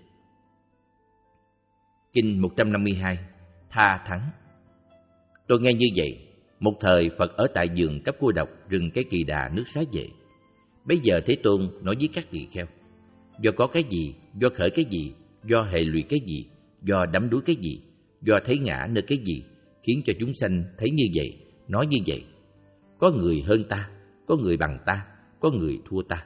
Kinh một trăm năm mươi hai, Tha Thắng. Tôi nghe như vậy. Một thời Phật ở tại vườn Cấp Cô Độc, rừng Cái Kỳ Đà, nước Xá Vệ. Bấy giờ Thế Tôn nói với các tỳ kheo: do có cái gì, do khởi cái gì, do hệ lụy cái gì, do đắm đuối cái gì, do thấy ngã nơi cái gì, khiến cho chúng sanh thấy như vậy, nói như vậy. Có người hơn ta, có người bằng ta, có người thua ta.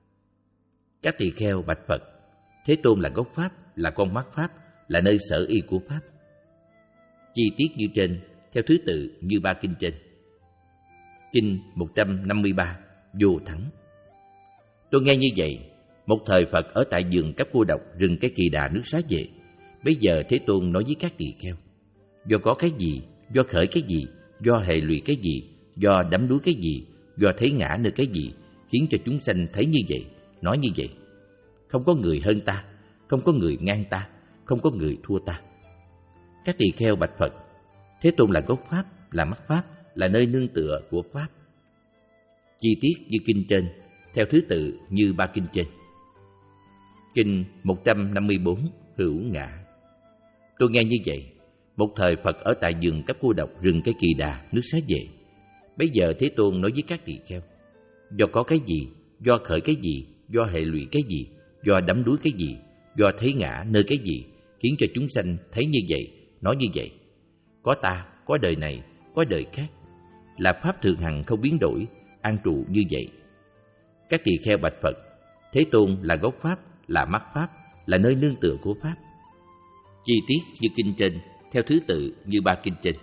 Các tỳ kheo bạch Phật: Thế Tôn là gốc Pháp, là con mắt Pháp, là nơi sở y của Pháp. Chi tiết như trên, theo thứ tự như ba kinh trên. Kinh một trăm năm mươi ba, Vô Thắng. Tôi nghe như vậy. Một thời Phật ở tại vườn Cấp Cô Độc, rừng Cái Kỳ Đà, nước Xá Vệ. Bây giờ Thế Tôn nói với các tỳ kheo: do có cái gì, do khởi cái gì, do hệ lụy cái gì, do đắm đuối cái gì, do thấy ngã nơi cái gì, khiến cho chúng sanh thấy như vậy, nói như vậy. Không có người hơn ta, không có người ngang ta, không có người thua ta. Các tỳ kheo bạch Phật: Thế Tôn là gốc Pháp, là mắt Pháp, là nơi nương tựa của Pháp. Chi tiết như kinh trên, theo thứ tự như ba kinh trên. Kinh một trăm năm mươi bốn, hữu ngã. Tôi nghe như vậy. Một thời Phật ở tại vườn Cấp Cô Độc, rừng Cây Kỳ Đà, nước Xá Vệ. Bây giờ Thế Tôn nói với các tỳ kheo: do có cái gì, do khởi cái gì, do hệ lụy cái gì, do đắm đuối cái gì, do thấy ngã nơi cái gì, khiến cho chúng sanh thấy như vậy, nói như vậy. Có ta, có đời này, có đời khác, là pháp thường hằng không biến đổi, an trụ như vậy. Các tỳ kheo bạch Phật: Thế Tôn là gốc pháp, là mắt pháp, là nơi nương tựa của pháp. Chi tiết như kinh trên, theo thứ tự như ba kinh trên.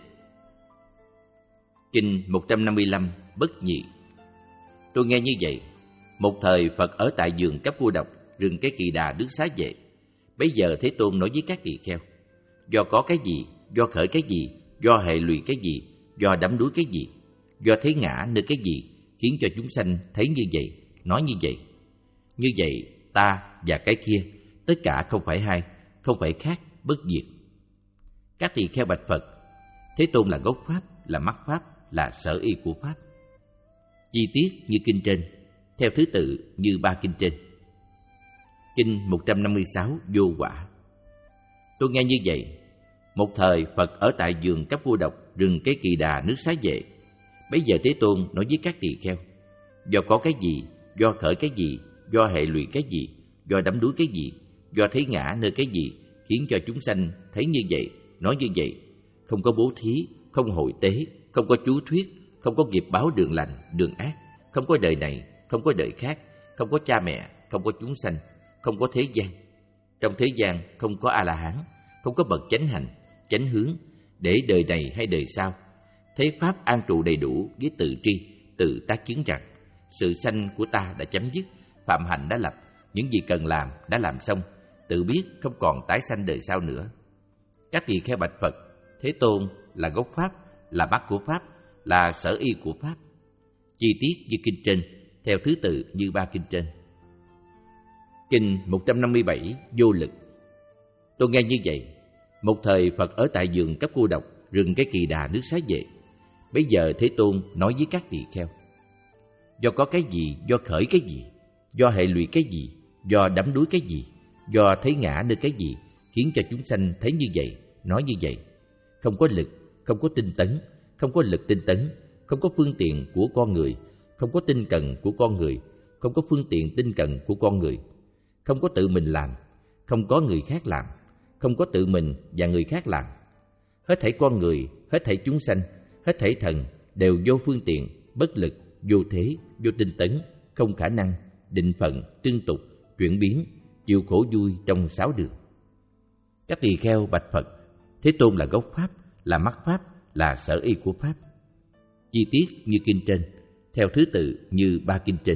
Kinh một trăm năm mươi lăm Bất Nhị. Tôi nghe như vậy. Một thời Phật ở tại vườn Cấp Cô Độc, rừng Cái Kỳ Đà, nước Xá Vệ. Bây giờ Thế Tôn nói với các tỳ kheo: do có cái gì, do khởi cái gì, do hệ lụy cái gì, do đắm đuối cái gì, do thấy ngã nơi cái gì, khiến cho chúng sanh thấy như vậy, nói như vậy. Như vậy, ta và cái kia, tất cả không phải hai, không phải khác, bất diệt. Các tỳ kheo bạch Phật: Thế Tôn là gốc pháp, là mắt pháp, là sở y của pháp. Chi tiết như kinh trên, theo thứ tự như ba kinh trên. Kinh một trăm năm mươi sáu Vô Quả. Tôi nghe như vậy. Một thời Phật ở tại vườn Cấp Cô Độc, rừng Cái Kỳ Đà, nước Xá Vệ. Bây giờ Thế Tôn nói với các tỳ kheo: do có cái gì, do khởi cái gì, do hệ lụy cái gì, do đắm đuối cái gì, do thấy ngã nơi cái gì, khiến cho chúng sanh thấy như vậy, nói như vậy. Không có bố thí, không hội tế, không có chú thuyết, không có nghiệp báo đường lành, đường ác, không có đời này, không có đời khác, không có cha mẹ, không có chúng sanh, không có thế gian. Trong thế gian không có A-la-hán, không có bậc chánh hành, chánh hướng, để đời này hay đời sau. Thế pháp an trụ đầy đủ với tự tri, tự tác chứng rằng sự sanh của ta đã chấm dứt, phạm hạnh đã lập, những gì cần làm đã làm xong, tự biết không còn tái sanh đời sau nữa. Các tỳ kheo bạch Phật: Thế Tôn là gốc pháp, là mắt của pháp, là sở y của pháp. Chi tiết như kinh trên, theo thứ tự như ba kinh trên. Kinh một trăm năm mươi bảy Vô Lực. Tôi nghe như vậy. Một thời Phật ở tại vườn Cấp Cô Độc, rừng Cái Kỳ Đà, nước Xá Vệ. Bây giờ Thế Tôn nói với các tỳ kheo: do có cái gì, do khởi cái gì, do hệ lụy cái gì, do đắm đuối cái gì, do thấy ngã nơi cái gì, khiến cho chúng sanh thấy như vậy, nói như vậy. Không có lực, không có tinh tấn, không có lực tinh tấn, không có phương tiện của con người, không có tinh cần của con người, không có phương tiện tinh cần của con người, không có tự mình làm, không có người khác làm, không có tự mình và người khác làm. Hết thảy con người, hết thảy chúng sanh, hết thảy thần đều vô phương tiện, bất lực, vô thế, vô tinh tấn, không khả năng, định phận, tương tục, chuyển biến, chịu khổ vui trong sáu đường. Các tỳ kheo bạch Phật: Thế Tôn là gốc pháp, là mắt pháp, là sở y của pháp. Chi tiết như kinh trên, theo thứ tự như ba kinh trên.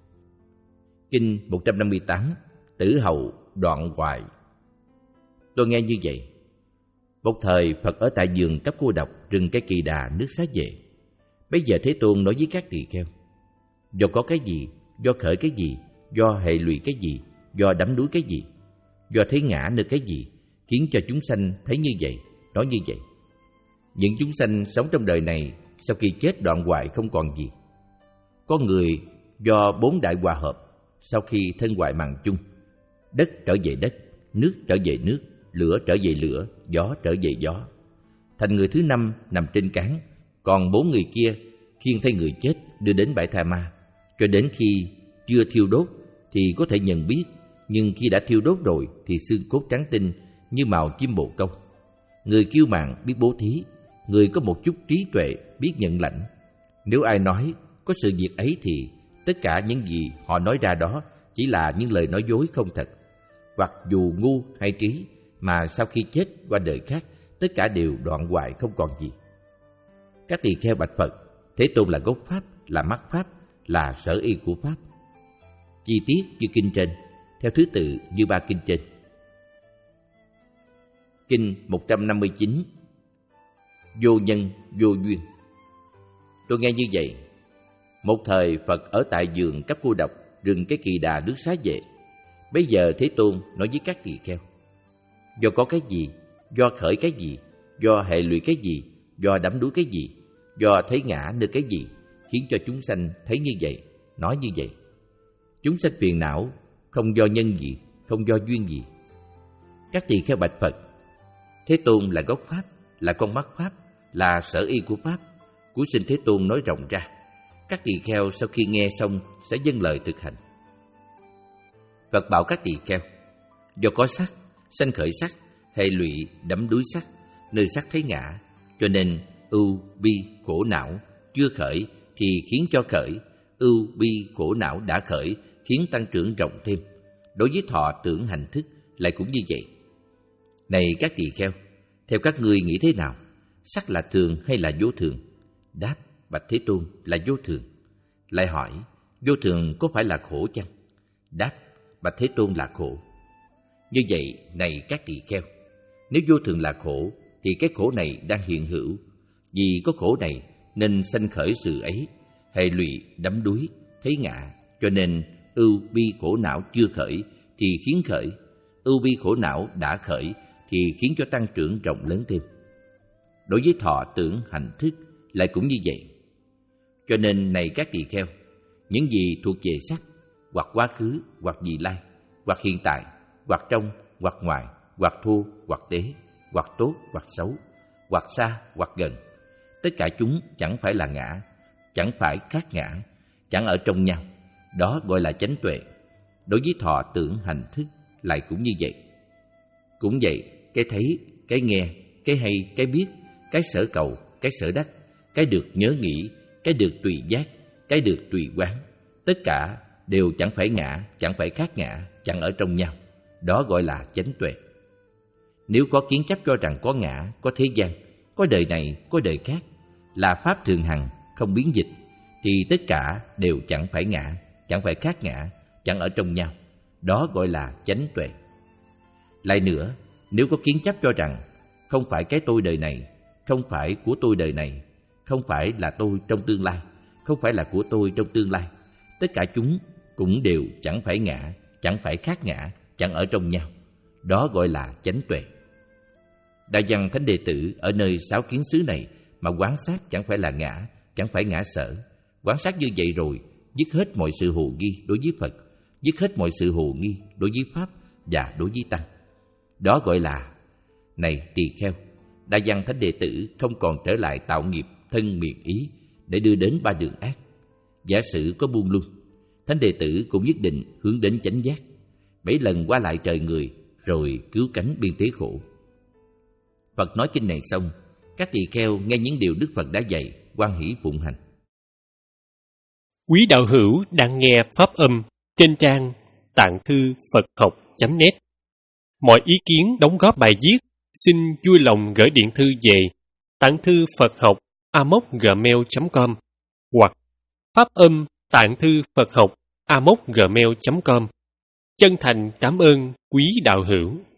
Kinh một trăm năm mươi tám Tử Hậu Đoạn Hoại. Tôi nghe như vậy. Một thời Phật ở tại vườn Cấp Cô Độc, rừng Cái Kỳ Đà, nước Xá Vệ. Bây giờ Thế Tôn nói với các tỳ kheo: do có cái gì, do khởi cái gì, do hệ lụy cái gì, do đắm đuối cái gì, do thấy ngã nơi cái gì, khiến cho chúng sanh thấy như vậy, nói như vậy. Những chúng sanh sống trong đời này sau khi chết đoạn hoại không còn gì. Có người do bốn đại hòa hợp, sau khi thân hoại màng chung, đất trở về đất, nước trở về nước, lửa trở về lửa, gió trở về gió, thành người thứ năm nằm trên cán. Còn bốn người kia khiêng thay người chết đưa đến bãi tha ma, cho đến khi chưa thiêu đốt thì có thể nhận biết, nhưng khi đã thiêu đốt rồi thì xương cốt trắng tinh như màu chim bồ câu. Người kiêu mạn biết bố thí, người có một chút trí tuệ biết nhận lãnh. Nếu ai nói có sự việc ấy thì tất cả những gì họ nói ra đó chỉ là những lời nói dối không thật, hoặc dù ngu hay trí, mà sau khi chết qua đời khác tất cả đều đoạn hoại không còn gì. Các tỳ kheo bạch Phật: Thế Tôn là gốc pháp, là mắt pháp, là sở y của pháp. Chi tiết như kinh trên, theo thứ tự như ba kinh trên. Kinh một trăm năm mươi chín Vô Nhân Vô Duyên. Tôi nghe như vậy. Một thời Phật ở tại vườn Cấp Cô Độc, rừng Cái Kỳ Đà, nước Xá Vệ. Bây giờ Thế Tôn nói với các tỳ kheo: do có cái gì, do khởi cái gì, do hệ lụy cái gì, do đắm đuối cái gì, do thấy ngã nơi cái gì, khiến cho chúng sanh thấy như vậy, nói như vậy. Chúng sanh phiền não không do nhân gì, không do duyên gì. Các tỳ kheo bạch Phật: Thế Tôn là gốc Pháp, là con mắt Pháp, là sở y của Pháp. Cúi xin Thế Tôn nói rộng ra. Các tỳ kheo sau khi nghe xong sẽ dâng lời thực hành. Phật bảo các tỳ kheo: Do có sắc, sanh khởi sắc, hệ lụy đắm đuối sắc, nơi sắc thấy ngã, cho nên ưu bi khổ não chưa khởi thì khiến cho khởi, ưu bi khổ não đã khởi khiến tăng trưởng rộng thêm. Đối với thọ tưởng hành thức lại cũng như vậy. Này các tỳ kheo, theo các ngươi nghĩ thế nào? Sắc là thường hay là vô thường? Đáp: Bạch Thế Tôn, là vô thường. Lại hỏi: Vô thường có phải là khổ chăng? Đáp: Bạch Thế Tôn, là khổ. Như vậy, này các tỳ kheo, nếu vô thường là khổ thì cái khổ này đang hiện hữu. Vì có khổ này nên sanh khởi sự ấy, hệ lụy đắm đuối thấy ngã, cho nên ưu bi khổ não chưa khởi thì khiến khởi, ưu bi khổ não đã khởi thì khiến cho tăng trưởng rộng lớn thêm. Đối với thọ tưởng hành thức lại cũng như vậy. Cho nên này các tỳ kheo, những gì thuộc về sắc, hoặc quá khứ, hoặc vị lai, hoặc hiện tại, hoặc trong, hoặc ngoài, hoặc thô, hoặc tế, hoặc tốt, hoặc xấu, hoặc xa, hoặc gần, tất cả chúng chẳng phải là ngã, chẳng phải khác ngã, chẳng ở trong nhau. Đó gọi là chánh tuệ. Đối với thọ tưởng hành thức lại cũng như vậy. Cũng vậy, cái thấy, cái nghe, cái hay, cái biết, cái sở cầu, cái sở đắc, cái được nhớ nghĩ, cái được tùy giác, cái được tùy quán, tất cả đều chẳng phải ngã, chẳng phải khác ngã, chẳng ở trong nhau. Đó gọi là chánh tuệ. Nếu có kiến chấp cho rằng có ngã, có thế gian, có đời này, có đời khác, là pháp thường hằng, không biến dịch, thì tất cả đều chẳng phải ngã, chẳng phải khác ngã, chẳng ở trong nhau. Đó gọi là chánh tuệ. Lại nữa, nếu có kiến chấp cho rằng không phải cái tôi đời này, không phải của tôi đời này, không phải là tôi trong tương lai, không phải là của tôi trong tương lai, tất cả chúng cũng đều chẳng phải ngã, chẳng phải khác ngã, chẳng ở trong nhau. Đó gọi là chánh tuệ. Đại văn thánh đệ tử ở nơi sáu kiến xứ này mà quán sát chẳng phải là ngã, chẳng phải ngã sở. Quán sát như vậy rồi, dứt hết mọi sự hồ nghi đối với Phật, dứt hết mọi sự hồ nghi đối với Pháp và đối với Tăng. Đó gọi là: Này tỳ kheo, đại văn thánh đệ tử không còn trở lại tạo nghiệp thân miệng ý để đưa đến ba đường ác. Giả sử có buông lung, thánh đệ tử cũng nhất định hướng đến chánh giác. Bảy lần qua lại trời người rồi cứu cánh biên thế khổ. Phật nói kinh này xong, các tỳ kheo nghe những điều Đức Phật đã dạy, hoan hỷ phụng hành. Quý đạo hữu đang nghe pháp âm trên trang tạng thư Phật học chấm net. Mọi ý kiến đóng góp bài viết xin vui lòng gửi điện thư về tạng thư Phật học a m o c gmail chấm com hoặc pháp âm tạng thư Phật học a m o c gmail chấm com. Chân thành cảm ơn quý đạo hữu.